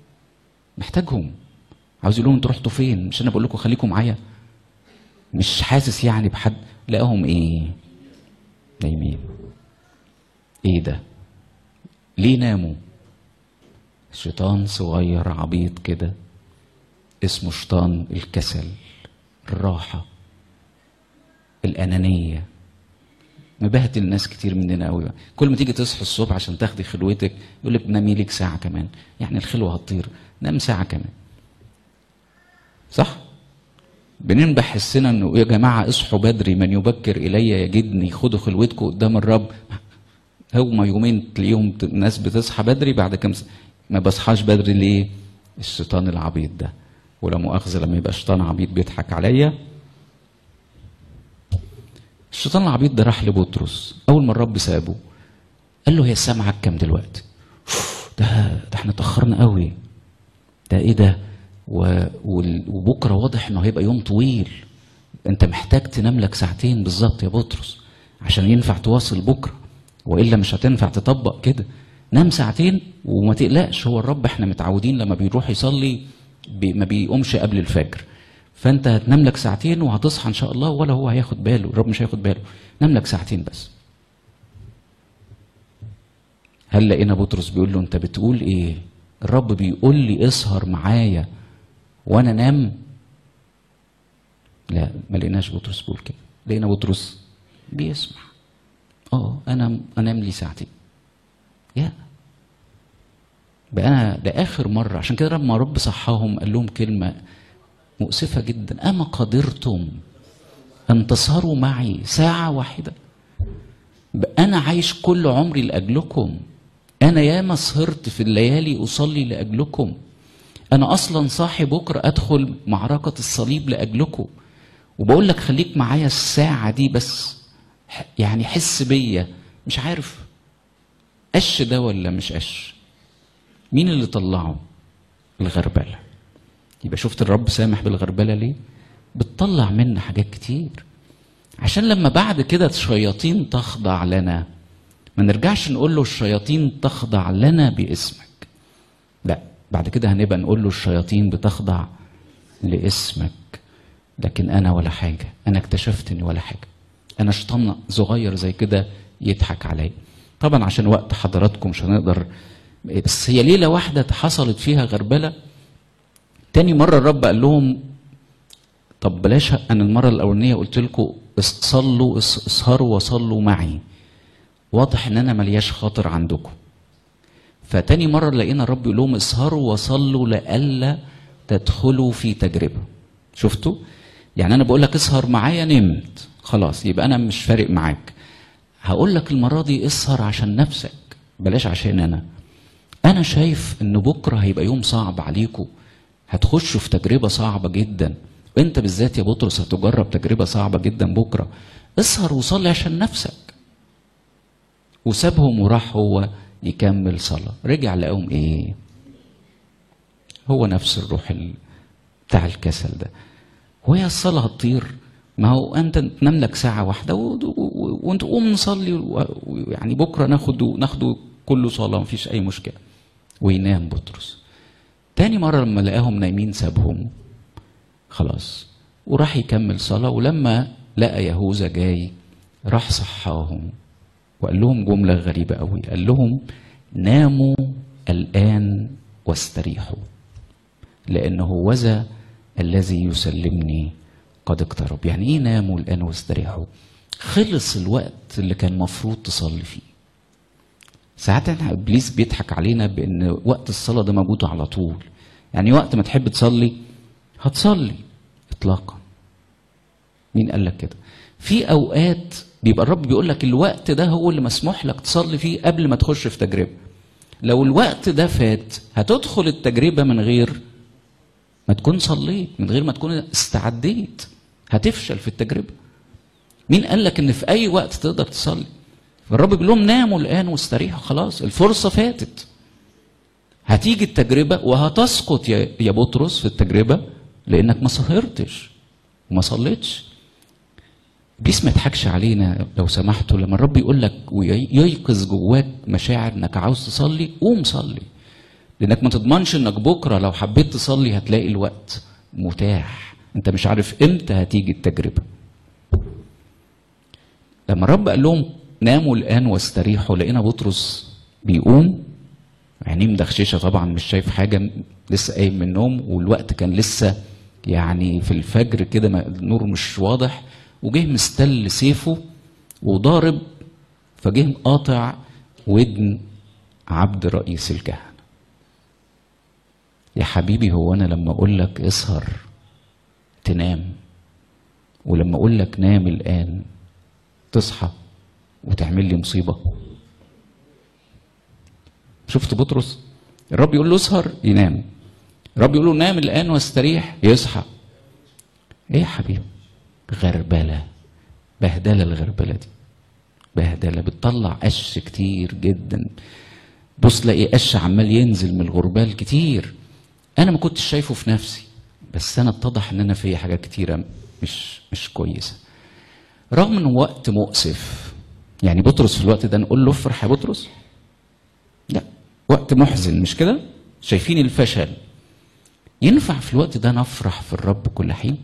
عاوز يقول لهم انتوا رحتوا فين؟ مش انا بقول لكم خليكم معايا؟ مش حاسس يعني بحد؟ لقاهم ايه؟ نايمين. ايه ده؟ ليه ناموا؟ شيطان صغير عبيط كده اسمه شيطان الكسل، الراحة، الأنانية، مبهدل الناس كتير مننا قوي. كل ما تيجي تصحي الصبح عشان تاخدي خلوتك يقول لك نامي لك ساعة كمان، يعني الخلوة هتطير، نام ساعة كمان. صح؟ بننبح حسنا انه يا جماعة اصحوا بدري، من يبكر إلي يجدني، خدوا خلوتكم قدام الرب. هما يومين تلاقيهم الناس بتصحى بدري، بعد كام ما بصحاش بدري. ليه؟ الشيطان العبيط ده. ولا مؤاخذة لما يبقى شيطان عبيط بيضحك عليا. الشيطان العبيط ده راح لبطرس اول ما الرب سابه، قال له هي الساعه معاك كام دلوقتي؟ ده احنا اتاخرنا قوي، ده ايه ده؟ وبكره واضح انه هيبقى يوم طويل، انت محتاج تنام لك ساعتين بالظبط يا بطرس عشان ينفع تواصل بكره، والا مش هتنفع تطبق كده. نام ساعتين وما تقلقش، هو الرب احنا متعودين لما بيروح يصلي ما بيقومش قبل الفجر، فانت هتنام لك ساعتين وهتصحى ان شاء الله، ولا هو هياخد باله، الرب مش هياخد باله، نام لك ساعتين بس. هل لقينا بطرس بيقول له انت بتقول ايه؟ الرب بيقول لي اسهر معايا وانا نام؟ لا، ما لقيناش بطرس بيقول كده، لقينا بطرس بيسمع. انا انام لي ساعتين. يا بقى انا لاخر مره، عشان كده لما رب صحاهم قال لهم كلمه مؤسفة جدا، أما قدرتم أن تسهروا معي ساعة واحدة؟ أنا عايش كل عمري لأجلكم، أنا ياما سهرت في الليالي أصلي لأجلكم، أنا أصلا صاحي بكرة أدخل معركة الصليب لأجلكم، وبقول لك خليك معايا الساعة دي بس، يعني حس بيا. مش عارف قش ده ولا مش قش؟ مين اللي طلعه؟ الغربلة. يبقى شفت الرب سامح بالغربلة ليه؟ بتطلع منا حاجات كتير، عشان لما بعد كده الشياطين تخضع لنا ما نرجعش نقول له الشياطين تخضع لنا باسمك. لا، بعد كده هنبقى نقول له الشياطين بتخضع لاسمك، لكن انا ولا حاجه، انا اكتشفت اني ولا حاجه، انا شيطان صغير زي كده يضحك عليا. طبعا عشان وقت حضراتكم مش هنقدر، بس هي ليله واحده حصلت فيها غربله. تاني مره الرب قال لهم طب بلاش، انا المره الاولانيه قلت لكم صلوا اسهروا وصلوا معي، واضح ان انا ملياش خاطر عندكم. فتاني مره لقينا الرب يقول لهم اسهروا وصلوا لئلا تدخلوا في تجربه. شفتوا؟ يعني انا بقول لك اسهر معايا، نمت خلاص يبقى انا مش فارق معاك. هقول لك المره دي اسهر عشان نفسك، بلاش عشان انا شايف ان بكره هيبقى يوم صعب عليكم، هتخشوا في تجربه صعبه جدا، وانت بالذات يا بطرس هتجرب تجربه صعبه جدا بكره. اسهر وصلي عشان نفسك. وسابهم وراح هو يكمل صلاه. رجع لقاهم ايه؟ هو نفس الروح بتاع الكسل ده. وهي الصلاه هتطير؟ ما هو انت تنام لك ساعه واحده وانت قوم نصلي، ويعني بكره ناخده كله صلاه مفيش اي مشكله. وينام بطرس. تاني مره لما لقاهم نايمين سابهم خلاص وراح يكمل صلاه. ولما لقى يهوذا جاي راح صحاهم وقال لهم جمله غريبه قوي، قال لهم ناموا الان واستريحوا لانه هوذا الذي يسلمني قد اقترب. يعني ايه ناموا الان واستريحوا؟ خلص الوقت اللي كان مفروض تصلي فيه. ساعات احنا ابليس بيضحك علينا بان وقت الصلاه ده موجود على طول، يعني وقت ما تحب تصلي هتصلي اطلاقا. مين قال لك كده؟ في اوقات بيبقى الرب بيقول لك الوقت ده هو اللي مسموح لك تصلي فيه قبل ما تخش في تجربه. لو الوقت ده فات هتدخل التجربه من غير ما تكون صليت، من غير ما تكون استعديت، هتفشل في التجربه. مين قال لك ان في اي وقت تقدر تصلي؟ فالرب بيقول لهم ناموا الان واستريحوا، خلاص الفرصه فاتت. هتيجي التجربه وهتسقط يا بطرس في التجربه لانك ما سهرتش وما صليتش. ابليس ما يضحكش علينا لو سمحتوا. لما الرب يقول لك وييقظ جواك مشاعر انك عاوز تصلي، قوم صلي، لانك ما تضمنش انك بكره لو حبيت تصلي هتلاقي الوقت متاح. انت مش عارف امتى هتيجي التجربه. لما الرب قال لهم ناموا الان واستريحوا، لقينا بطرس بيقوم عينيه مدخششه طبعا مش شايف حاجه، لسه قايم من النوم، والوقت كان لسه يعني في الفجر كده، النور مش واضح، وجه مستل سيفه وضارب، فجه قاطع ودن عبد رئيس الكهنه. يا حبيبي هو انا لما اقول لك اسهر تنام، ولما اقول لك نام الان تصحى وتعمل لي مصيبه؟ شفت بطرس؟ الرب يقول له اسهر ينام، الرب يقول له نام الان واستريح يصحى. ايه يا حبيبي؟ غربله، بهدله. الغربله دي بهدله بتطلع قش كتير جدا. بص لاقي قش عمال ينزل من الغربال كتير، انا ما كنتش شايفه في نفسي، بس انا اتضح ان انا فيا حاجات كتيره مش كويسه، رغم انه وقت مؤسف. يعني بطرس في الوقت ده نقول له افرح يا بطرس؟ لا، وقت محزن مش كده؟ شايفين الفشل. ينفع في الوقت ده نفرح في الرب كل حين؟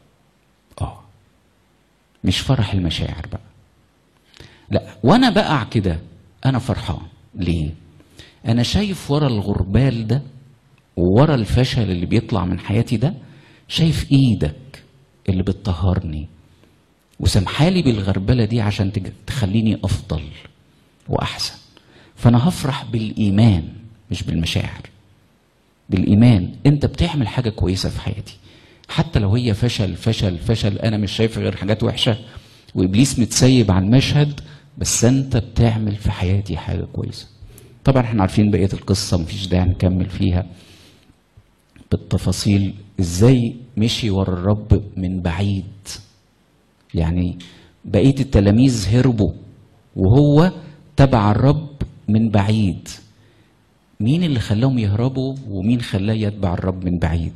مش فرح المشاعر بقى، لا. وانا بقع كده انا فرحان. ليه؟ انا شايف ورا الغربال ده وورا الفشل اللي بيطلع من حياتي ده، شايف ايدك اللي بتطهرني وسمحالي بالغربله دي عشان تخليني افضل واحسن. فانا هفرح بالايمان مش بالمشاعر. بالايمان انت بتعمل حاجه كويسه في حياتي، حتى لو هي فشل فشل فشل، انا مش شايف غير حاجات وحشه وابليس متسيب على المشهد، بس انت بتعمل في حياتي حاجه كويسه. طبعا احنا عارفين بقيه القصه، مفيش داعي نكمل فيها بالتفاصيل. ازاي مشي ورا الرب من بعيد، يعني بقيه التلاميذ هربوا وهو تبع الرب من بعيد. مين اللي خلاهم يهربوا ومين خلاه يتبع الرب من بعيد؟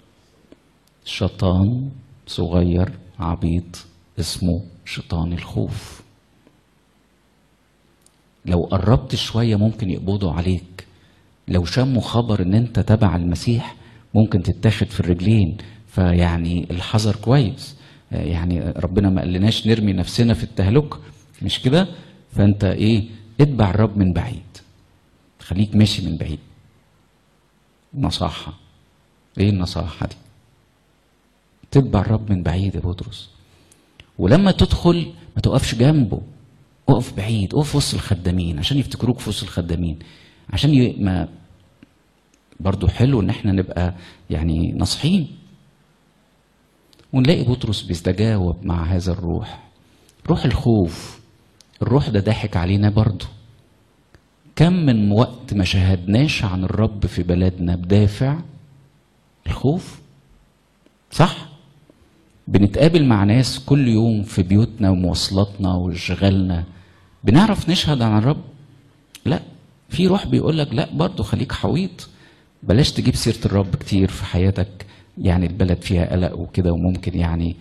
شيطان صغير عبيط اسمه شيطان الخوف. لو قربت شوية ممكن يقبضوا عليك، لو شموا خبر ان انت تبع المسيح ممكن تتاخد في الرجلين. فيعني الحذر كويس، يعني ربنا ما قالناش نرمي نفسنا في التهلكه، مش كده؟ فانت ايه؟ اتبع الرب من بعيد، خليك ماشي من بعيد. نصاحه. ايه النصاحه دي؟ تتبع الرب من بعيد يا بطرس، ولما تدخل ما تقفش جنبه، اقف بعيد، اقف وسط الخدامين عشان يفتكروك في وسط الخدامين، عشان ما برضو حلو ان احنا نبقى يعني ناصحين. ونلاقي بطرس بيستجاوب مع هذا الروح، روح الخوف. الروح ده ضحك علينا برضو. كم من وقت ما شاهدناش عن الرب في بلدنا بدافع الخوف، صح؟ بنتقابل مع ناس كل يوم في بيوتنا ومواصلاتنا وشغلنا، بنعرف نشهد عن الرب؟ لا، في روح بيقول لك لا برضو خليك حويط، بلاش تجيب سيرة الرب كتير في حياتك، يعني البلد فيها قلق وكده وممكن يعني.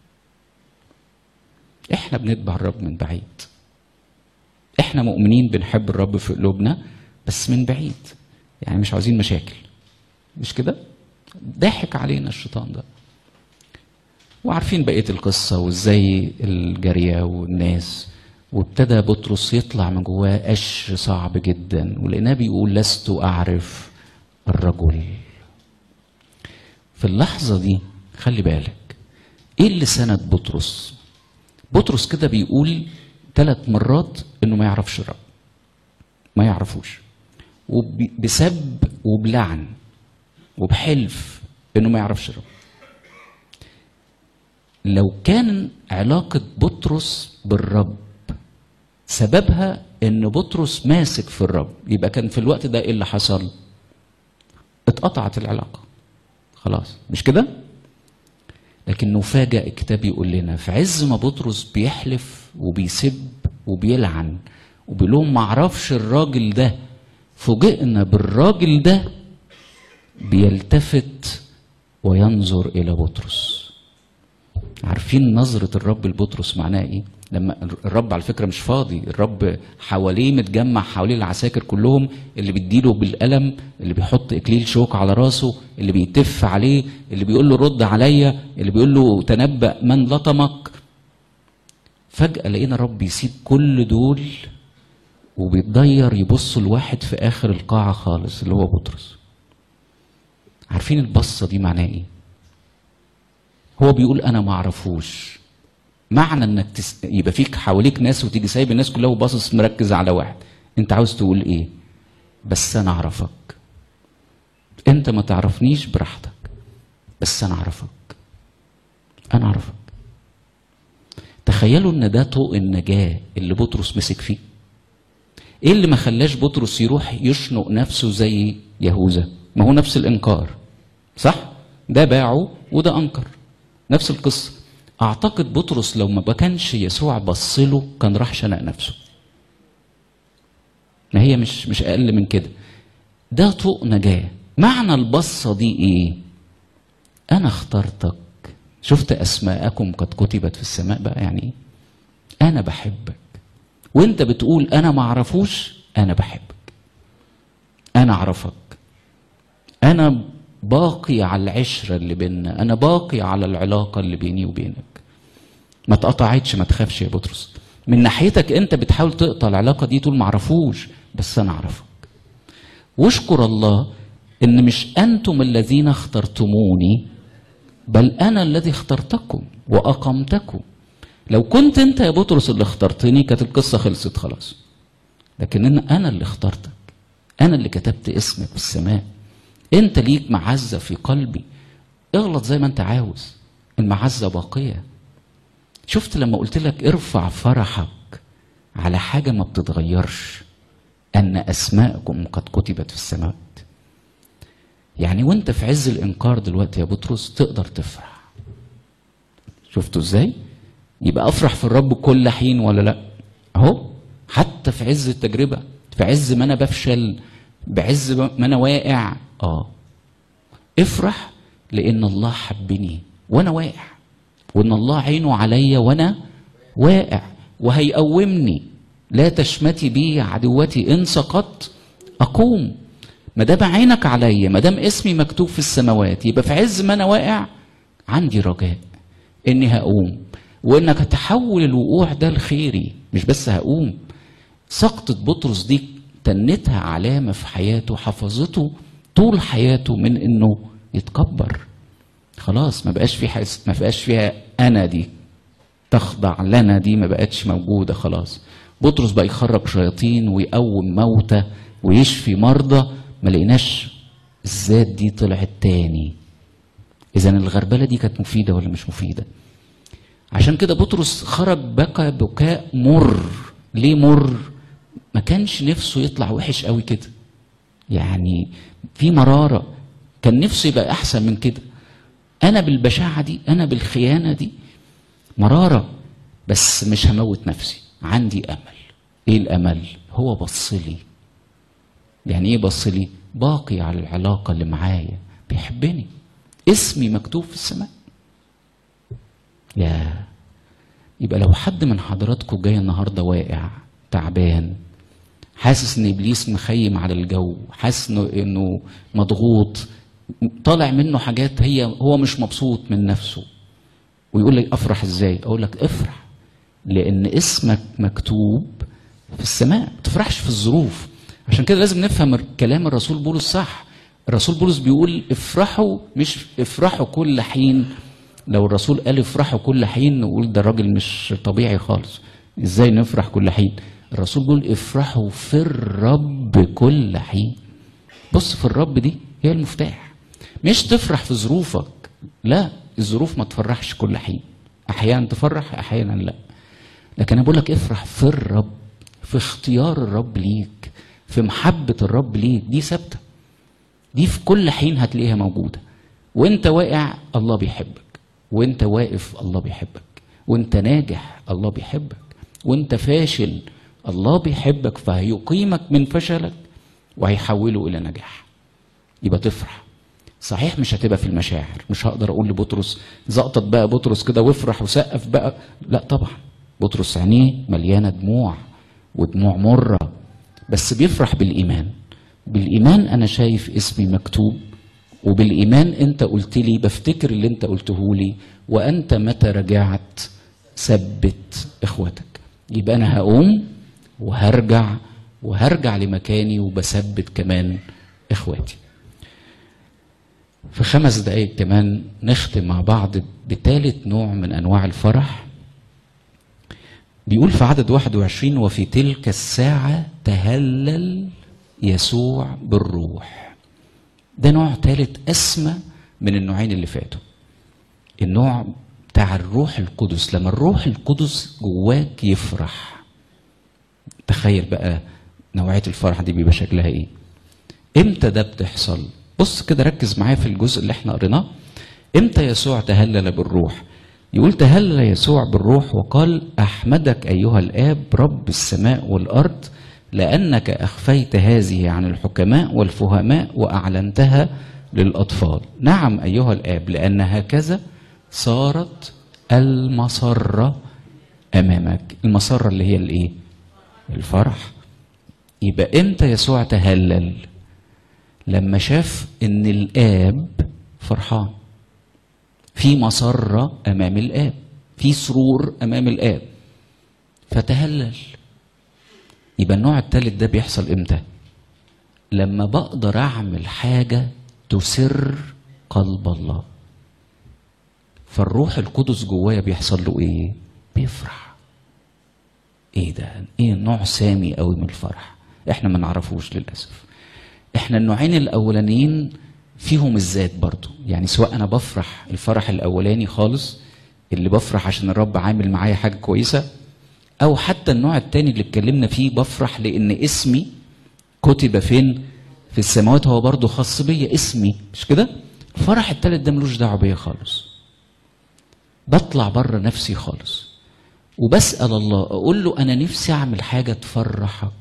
احنا بنتبع الرب من بعيد، احنا مؤمنين بنحب الرب في قلوبنا بس من بعيد، يعني مش عاوزين مشاكل، مش كده؟ ضحك علينا الشيطان ده. وعارفين بقية القصة وازاي الجارية والناس، وابتدى بطرس يطلع من جواه قش صعب جدا، ولقيناه بيقول لست أعرف الرجل. في اللحظة دي خلي بالك ايه اللي سند بطرس. بطرس كده بيقول 3 مرات انه ما يعرفش الرب، ما يعرفوش، وبسب وبلعن وبحلف انه ما يعرفش الرب. لو كان علاقة بطرس بالرب سببها ان بطرس ماسك في الرب، يبقى كان في الوقت ده ايه اللي حصل؟ اتقطعت العلاقة خلاص، مش كده؟ لكن نفاجأ الكتاب يقول لنا في عز ما بطرس بيحلف وبيسب وبيلعن وبيقول لهم ما اعرفش الراجل ده، فوجئنا بالراجل ده بيلتفت وينظر الى بطرس. عارفين نظرة الرب لبطرس معناها ايه؟ لما الرب على فكرة مش فاضي، الرب حواليه متجمع حواليه العساكر كلهم، اللي بيديله بالقلم، اللي بيحط اكليل شوك على راسه، اللي بيتف عليه، اللي بيقول له رد عليا، اللي بيقول له تنبأ من لطمك. فجأة لقينا الرب يسيب كل دول وبيتضير يبص لواحد في اخر القاعة خالص اللي هو بطرس. عارفين البصة دي معناها ايه؟ هو بيقول انا ما اعرفوش. معنى انك يبقى فيك حواليك ناس وتيجي سايب الناس كلها وباصص مركز على واحد، انت عاوز تقول ايه؟ بس انا اعرفك. انت ما تعرفنيش براحتك، بس انا اعرفك، انا اعرفك. تخيلوا ان ده طوق النجاة اللي بطرس مسك فيه. ايه اللي ما خلاش بطرس يروح يشنق نفسه زي يهوذا؟ ما هو نفس الانكار، صح؟ ده باعه وده انكر، نفس القصه. اعتقد بطرس لو ما كانش يسوع بصله كان راح شنق نفسه. ما هي مش اقل من كده. ده طوق نجاه. معنى البصه دي ايه؟ انا اخترتك، شفت اسماءكم قد كتبت في السماء. بقى يعني ايه؟ انا بحبك، وانت بتقول انا ما اعرفوش، انا بحبك، انا اعرفك، انا باقي على العشره اللي بيننا، انا باقي على العلاقه اللي بيني وبينك. ما اتقطعتش، ما تخافش يا بطرس. من ناحيتك انت بتحاول تقطع العلاقه دي، تقول ما اعرفوش، بس انا اعرفك. واشكر الله ان مش انتم الذين اخترتموني، بل انا الذي اخترتكم واقمتكم. لو كنت انت يا بطرس اللي اخترتني كانت القصه خلصت خلاص، لكن انا اللي اخترتك، انا اللي كتبت اسمك في السماء، انت ليك معزه في قلبي. اغلط زي ما انت عاوز، المعزه باقيه. شفت لما قلت لك ارفع فرحك على حاجه ما بتتغيرش، ان اسماءكم قد كتبت في السماوات. يعني وانت في عز الانكار دلوقتي يا بطرس تقدر تفرح. شفتوا ازاي؟ يبقى افرح في الرب كل حين ولا لا؟ اهو حتى في عز التجربه، في عز ما انا بفشل، بعز ما انا واقع، افرح لان الله حبني وانا واقع، وان الله عينه عليا وانا واقع، وهيقومني. لا تشمتي بي عدوتي، ان سقطت اقوم. ما دام عينك عليا، ما دام اسمي مكتوب في السماوات، يبقى في عز ما انا واقع عندي رجاء اني هقوم، وانك هتحول الوقوع ده لخيري. مش بس هقوم، سقطة بطرس دي تنتها علامة في حياته حفظته طول حياته من انه يتكبر. خلاص ما بقاش فيها انا دي تخضع لنا، دي ما بقتش موجودة خلاص. بطرس بقى يخرج شياطين ويقوم موتى ويشفي مرضى، ما لقيناش الذات دي طلعت تاني. اذا الغربلة دي كانت مفيدة ولا مش مفيدة؟ عشان كده بطرس خرج بكى بكاء مر. ليه مر؟ ما كانش نفسه يطلع وحش قوي كده، يعني في مرارة، كان نفسه يبقى احسن من كده. انا بالبشاعة دي، انا بالخيانة دي، مرارة، بس مش هموت نفسي، عندي امل. ايه الامل؟ هو بصلي. يعني ايه بصلي؟ باقي على العلاقة اللي معايا، بيحبني، اسمي مكتوب في السماء. يبقى لو حد من حضراتكم جاي النهارده واقع تعبان، حاسس ان ابليس مخيم على الجو، حاسس انه مضغوط، طالع منه حاجات، هو مش مبسوط من نفسه، ويقول لي افرح ازاي؟ اقول لك افرح، لان اسمك مكتوب في السماء. ما تفرحش في الظروف. عشان كده لازم نفهم كلام الرسول بولس صح. الرسول بولس بيقول افرحوا، مش افرحوا كل حين. لو الرسول قال افرحوا كل حين نقول ده الراجل مش طبيعي خالص، ازاي نفرح كل حين؟ الرسول بيقول افرحوا في الرب كل حين. بص، في الرب دي هي المفتاح. مش تفرح في ظروفك، لا، الظروف ما تفرحش كل حين، احيانا تفرح احيانا لا. لكن انا بقول لك افرح في الرب، في اختيار الرب ليك، في محبة الرب ليك، دي ثابتة، دي في كل حين هتلاقيها موجودة. وانت واقع الله بيحبك، وانت واقف الله بيحبك، وانت ناجح الله بيحبك، وانت فاشل الله بيحبك، فهيقيمك من فشلك وهيحوله الى نجاح. يبقى تفرح. صحيح مش هتبقى في المشاعر، مش هقدر اقول لبطرس زقطت بقى بطرس كده وافرح وسقف بقى، لا طبعا. بطرس عينيه مليانه دموع، ودموع مره، بس بيفرح بالايمان. بالايمان انا شايف اسمي مكتوب، وبالايمان انت قلت لي بفتكر اللي انت قلته لي، وانت متى رجعت ثبت اخوتك. يبقى انا هقوم وهرجع لمكاني، وبثبت كمان اخواتي. في 5 دقايق كمان نختم مع بعض بثالث نوع من انواع الفرح. بيقول في عدد 21 وفي تلك الساعة تهلل يسوع بالروح. ده نوع ثالث أسمى من النوعين اللي فاتوا. النوع بتاع الروح القدس، لما الروح القدس جواك يفرح. تخيل بقى نوعية الفرح دي بيبقى شكلها ايه؟ امتى ده بتحصل؟ بص كده، ركز معايا في الجزء اللي احنا قريناه. امتى يسوع تهلل بالروح؟ يقول تهلل يسوع بالروح وقال احمدك ايها الاب رب السماء والارض، لانك اخفيت هذه عن الحكماء والفهماء واعلنتها للاطفال. نعم ايها الاب، لان هكذا صارت المسرة امامك. المسرة اللي هي الايه؟ الفرح. يبقى امتى يسوع تهلل؟ لما شاف ان الاب فرحان، في مسرة امام الاب، في سرور امام الاب، فتهلل. يبقى النوع الثالث ده بيحصل امتى؟ لما بقدر اعمل حاجة تسر قلب الله، فالروح القدس جوايا بيحصل له ايه؟ بيفرح. ايه ده؟ ايه نوع سامي قوي من الفرح احنا ما نعرفوش للاسف. احنا النوعين الاولانيين فيهم الذات برضو، يعني سواء انا بفرح الفرح الاولاني خالص اللي بفرح عشان الرب عامل معايا حاجة كويسة، او حتى النوع التاني اللي اتكلمنا فيه بفرح لان اسمي كتب فين؟ في السماوات، هو برضو خاص بيا اسمي، مش كده؟ الفرح التالت ده ملوش دعوه بيا خالص، بطلع بره نفسي خالص وبسأل الله، اقول له انا نفسي اعمل حاجة تفرحك،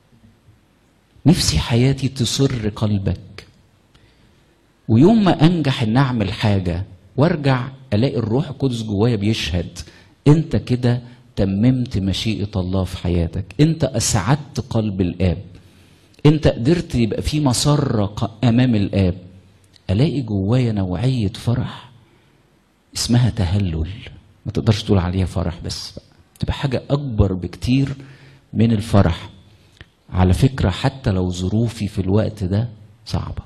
نفسي حياتي تسر قلبك. ويوم ما انجح ان اعمل حاجة وارجع الاقي الروح القدس جوايا بيشهد، انت كده تممت مشيئة الله في حياتك، انت اسعدت قلب الاب، انت قدرت يبقى في مسرة امام الاب، الاقي جوايا نوعية فرح اسمها تهلل. ما تقدرش تقول عليها فرح بس بقى، تبقى حاجة اكبر بكتير من الفرح. على فكرة حتى لو ظروفي في الوقت ده صعبة،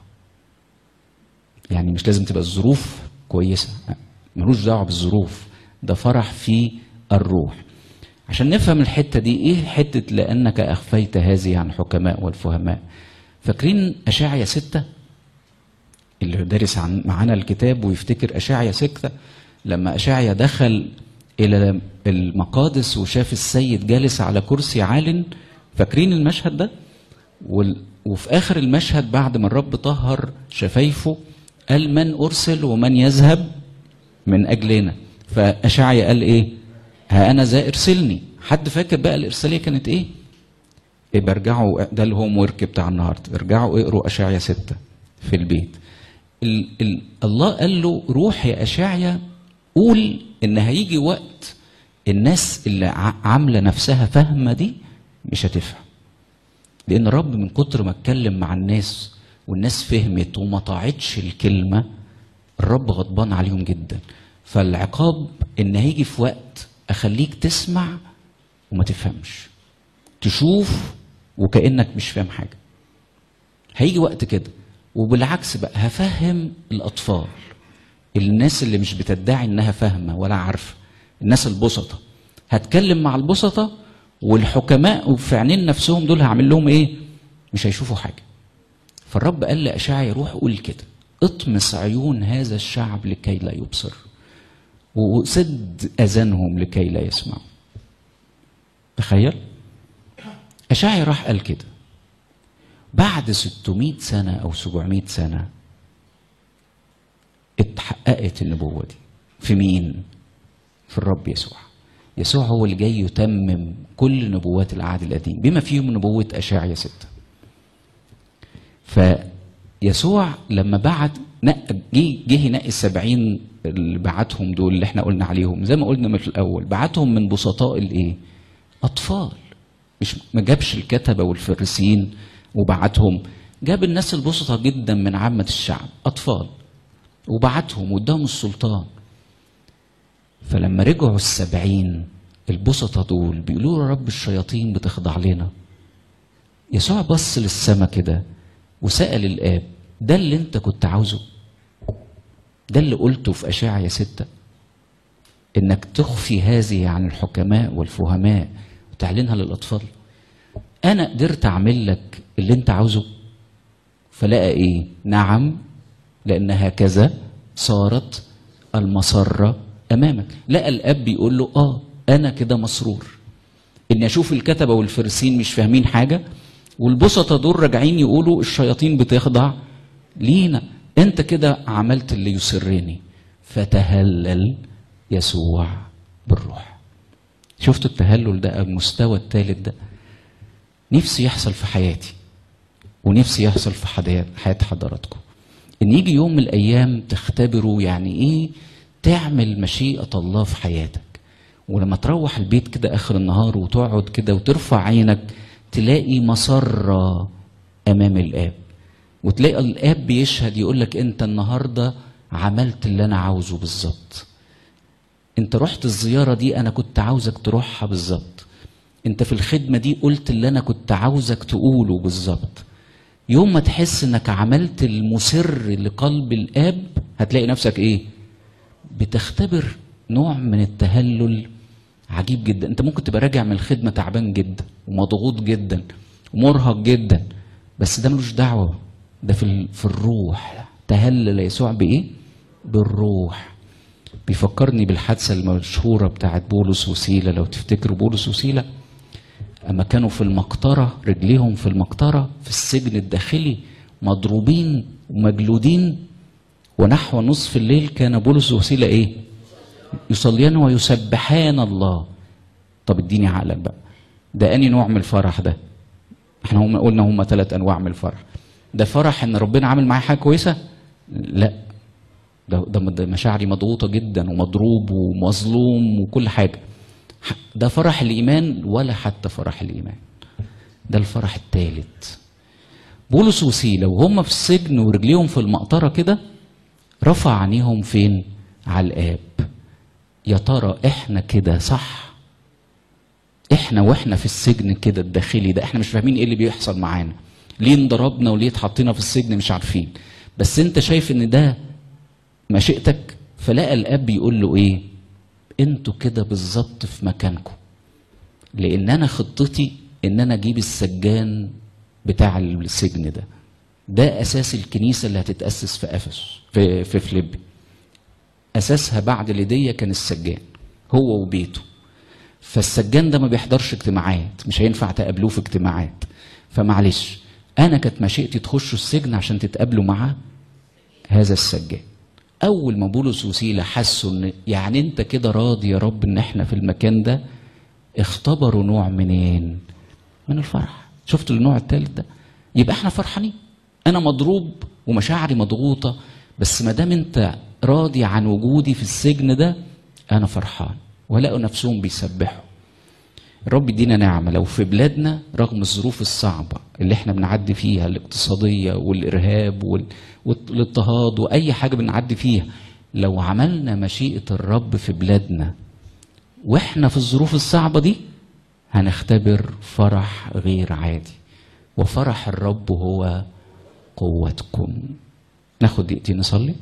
يعني مش لازم تبقى الظروف كويسة، ملوش دعوة بالظروف، ده فرح في الروح. عشان نفهم الحتة دي، ايه حتة لأنك أخفيت هذه عن حكماء والفهماء؟ فاكرين أشعيا 6 اللي دارس معانا الكتاب ويفتكر أشعيا 6 لما أشعيا دخل إلى المقادس وشاف السيد جالس على كرسي عال؟ فاكرين المشهد ده؟ وفي آخر المشهد بعد ما الرب طهر شفايفه قال من أرسل ومن يذهب من أجلنا؟ فأشعيا قال إيه؟ ها أنا ذا ارسلني. حد فاكر بقى الإرسالية كانت إيه؟ يبقى ارجعوا، ده الهوم ورك بتاع النهارده، ارجعوا اقروا أشعيا 6 في البيت. الله قال له روح يا أشعيا قول إن هيجي وقت الناس اللي عاملة نفسها فاهمة دي مش هتفهم، لأن الرب من كتر ما اتكلم مع الناس والناس فهمت وما طاعتش الكلمة، الرب غضبان عليهم جدا. فالعقاب إن هيجي في وقت أخليك تسمع وما تفهمش، تشوف وكأنك مش فاهم حاجة. هيجي وقت كده. وبالعكس بقى هفهم الأطفال، الناس اللي مش بتدعي إنها فاهمة ولا عارفة، الناس البسطة، هتكلم مع البسطة، والحكماء وفي عينين نفسهم دول هعمل لهم إيه؟ مش هيشوفوا حاجة. فالرب قال لأشعيا روح قول كده، اطمس عيون هذا الشعب لكي لا يبصر، وسد أذانهم لكي لا يسمعوا. تخيل أشعيا راح قال كده. بعد 600 سنة أو 700 سنة اتحققت النبوة دي في مين؟ في الرب يسوع. يسوع هو اللي جاي يتمم كل نبوات العهد القديم بما فيهم نبوة أشعيا 6. فيسوع لما بعت جه ينقي 70 اللي بعتهم دول اللي احنا قلنا عليهم، زي ما قلنا من الأول، بعتهم من بسطاء الايه؟ أطفال. مش ما جابش الكتبة والفريسيين وبعتهم، جاب الناس البسطة جدا من عامة الشعب، أطفال، وبعتهم واداهم السلطان. فلما رجعوا 70 البسطة دول بيقولوا له رب الشياطين بتخضع لنا. يسوع بص للسما كده وسأل الآب ده اللي انت كنت عاوزه؟ ده اللي قلته في أشعيا 6 انك تخفي هذه عن الحكماء والفهماء وتعلنها للأطفال؟ أنا قدرت أعمل لك اللي أنت عاوزه؟ فلقى إيه؟ نعم، لأن هكذا صارت المسرة أمامك. لقى الأب بيقول له أنا كده مسرور إني أشوف الكتبة والفرسين مش فاهمين حاجة، والبسطة دول راجعين يقولوا الشياطين بتخضع لينا. أنت كده عملت اللي يسرني. فتهلل يسوع بالروح. شفتوا التهلل ده، المستوى الثالث ده؟ نفسي يحصل في حياتي ونفسي يحصل في حياة حضراتكم، ان يجي يوم من الايام تختبروا يعني ايه تعمل مشيئة الله في حياتك. ولما تروح البيت كده اخر النهار وتقعد كده وترفع عينك تلاقي مسرة امام الاب، وتلاقي الاب بيشهد يقولك انت النهاردة عملت اللي انا عاوزه بالظبط، انت رحت الزيارة دي انا كنت عاوزك تروحها بالظبط، انت في الخدمة دي قلت اللي انا كنت عاوزك تقوله بالظبط. يوم ما تحس انك عملت المسر لقلب الاب هتلاقي نفسك ايه؟ بتختبر نوع من التهلل عجيب جدا. انت ممكن تبقى راجع من الخدمة تعبان جدا ومضغوط جدا ومرهق جدا، بس ده ملوش دعوة، ده في الروح. تهلل يسوع بايه؟ بالروح. بيفكرني بالحادثة المشهورة بتاعت بولس وسيلة. لو تفتكروا بولس وسيلة أما كانوا في المقطرة، رجليهم في المقطرة في السجن الداخلي مضروبين ومجلودين، ونحو نصف الليل كان بولس وسيلة ايه؟ يصليان ويسبحان الله. طب اديني عقلك بقى، ده أني نوع من الفرح ده؟ احنا قلنا هم 3 أنواع من الفرح. ده فرح ان ربنا عامل معايا حاجة كويسة؟ لا، ده مشاعري مضغوطة جدا ومضروب ومظلوم وكل حاجة. ده فرح الإيمان ولا حتى فرح الإيمان؟ ده الفرح الثالث بولس وسيلة وهم في السجن ورجليهم في المقطرة كده، رفع عينيهم فين؟ على الآب. يا ترى احنا كده صح؟ احنا واحنا في السجن كده الداخلي ده، احنا مش فاهمين ايه اللي بيحصل معانا، ليه انضربنا وليه اتحطينا في السجن مش عارفين، بس انت شايف ان ده مشيئتك. فلقى الاب يقول له ايه؟ انتوا كده بالظبط في مكانكم، لان انا خطتي ان انا اجيب السجان بتاع السجن ده. ده اساس الكنيسه اللي هتتاسس في افسس، في فيليبي. اساسها بعد ليديا كان السجان هو وبيته. فالسجان ده ما بيحضرش اجتماعات، مش هينفع تقابلوه في اجتماعات، فمعلش انا كانت مشيئتي تخشوا السجن عشان تتقابلوا مع هذا السجان. اول ما بولس وسيلة حسوا ان يعني انت كده راضي يا رب ان احنا في المكان ده، اختبروا نوع منين؟ من الفرح. شفتوا النوع الثالث ده؟ يبقى احنا فرحانين. انا مضروب ومشاعري مضغوطه، بس ما دام انت راضي عن وجودي في السجن ده انا فرحان. ولقوا نفسهم بيسبحوا. الرب يدينا نعمه لو في بلادنا رغم الظروف الصعبه اللي احنا بنعدي فيها، الاقتصاديه والارهاب والاضطهاد واي حاجه بنعدي فيها، لو عملنا مشيئه الرب في بلادنا واحنا في الظروف الصعبه دي، هنختبر فرح غير عادي. وفرح الرب هو قوتكم. ناخد دقيقتين نصلي.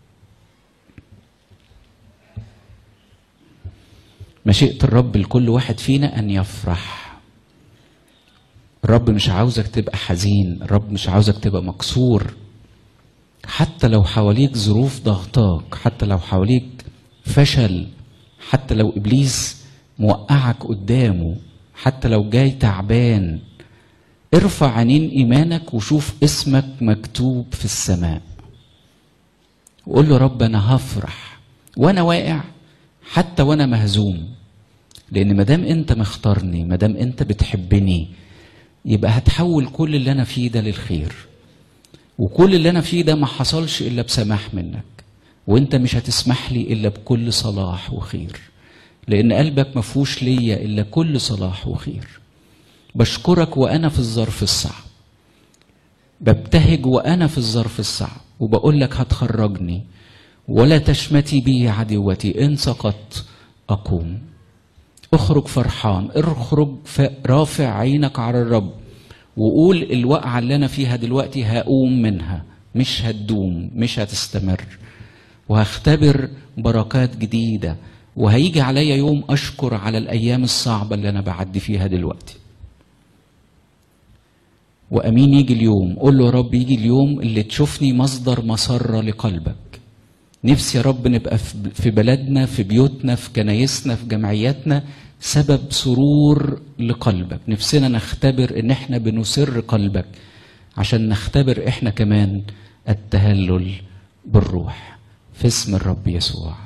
مشيئة الرب لكل واحد فينا أن يفرح. الرب مش عاوزك تبقى حزين، الرب مش عاوزك تبقى مكسور. حتى لو حواليك ظروف ضغطاك، حتى لو حواليك فشل، حتى لو إبليس موقعك قدامه، حتى لو جاي تعبان، ارفع عينين إيمانك وشوف اسمك مكتوب في السماء، وقول له رب أنا هفرح وأنا واقع، حتى وأنا مهزوم، لأن مدام أنت مختارني، مدام أنت بتحبني، يبقى هتحول كل اللي أنا فيه ده للخير. وكل اللي أنا فيه ده ما حصلش إلا بسماح منك، وأنت مش هتسمح لي إلا بكل صلاح وخير، لأن قلبك مفهوش ليا إلا كل صلاح وخير. بشكرك وأنا في الظرف الصعب، ببتهج وأنا في الظرف الصعب، وبقول لك هتخرجني. ولا تشمتي بي عدوتي، إن سقطت أقوم. اخرج فرحان، اخرج رافع عينك على الرب، وقول الوقعة اللي أنا فيها دلوقتي هقوم منها، مش هتدوم، مش هتستمر، وهختبر بركات جديدة، وهيجي عليا يوم أشكر على الأيام الصعبة اللي أنا بعدي فيها دلوقتي. وأمين يجي اليوم، قول له يا رب يجي اليوم اللي تشوفني مصدر مسرة لقلبك. نفسي يا رب نبقى في بلدنا، في بيوتنا، في كنايسنا، في جمعياتنا سبب سرور لقلبك. نفسنا نختبر ان احنا بنسر قلبك، عشان نختبر احنا كمان التهلل بالروح، في اسم الرب يسوع.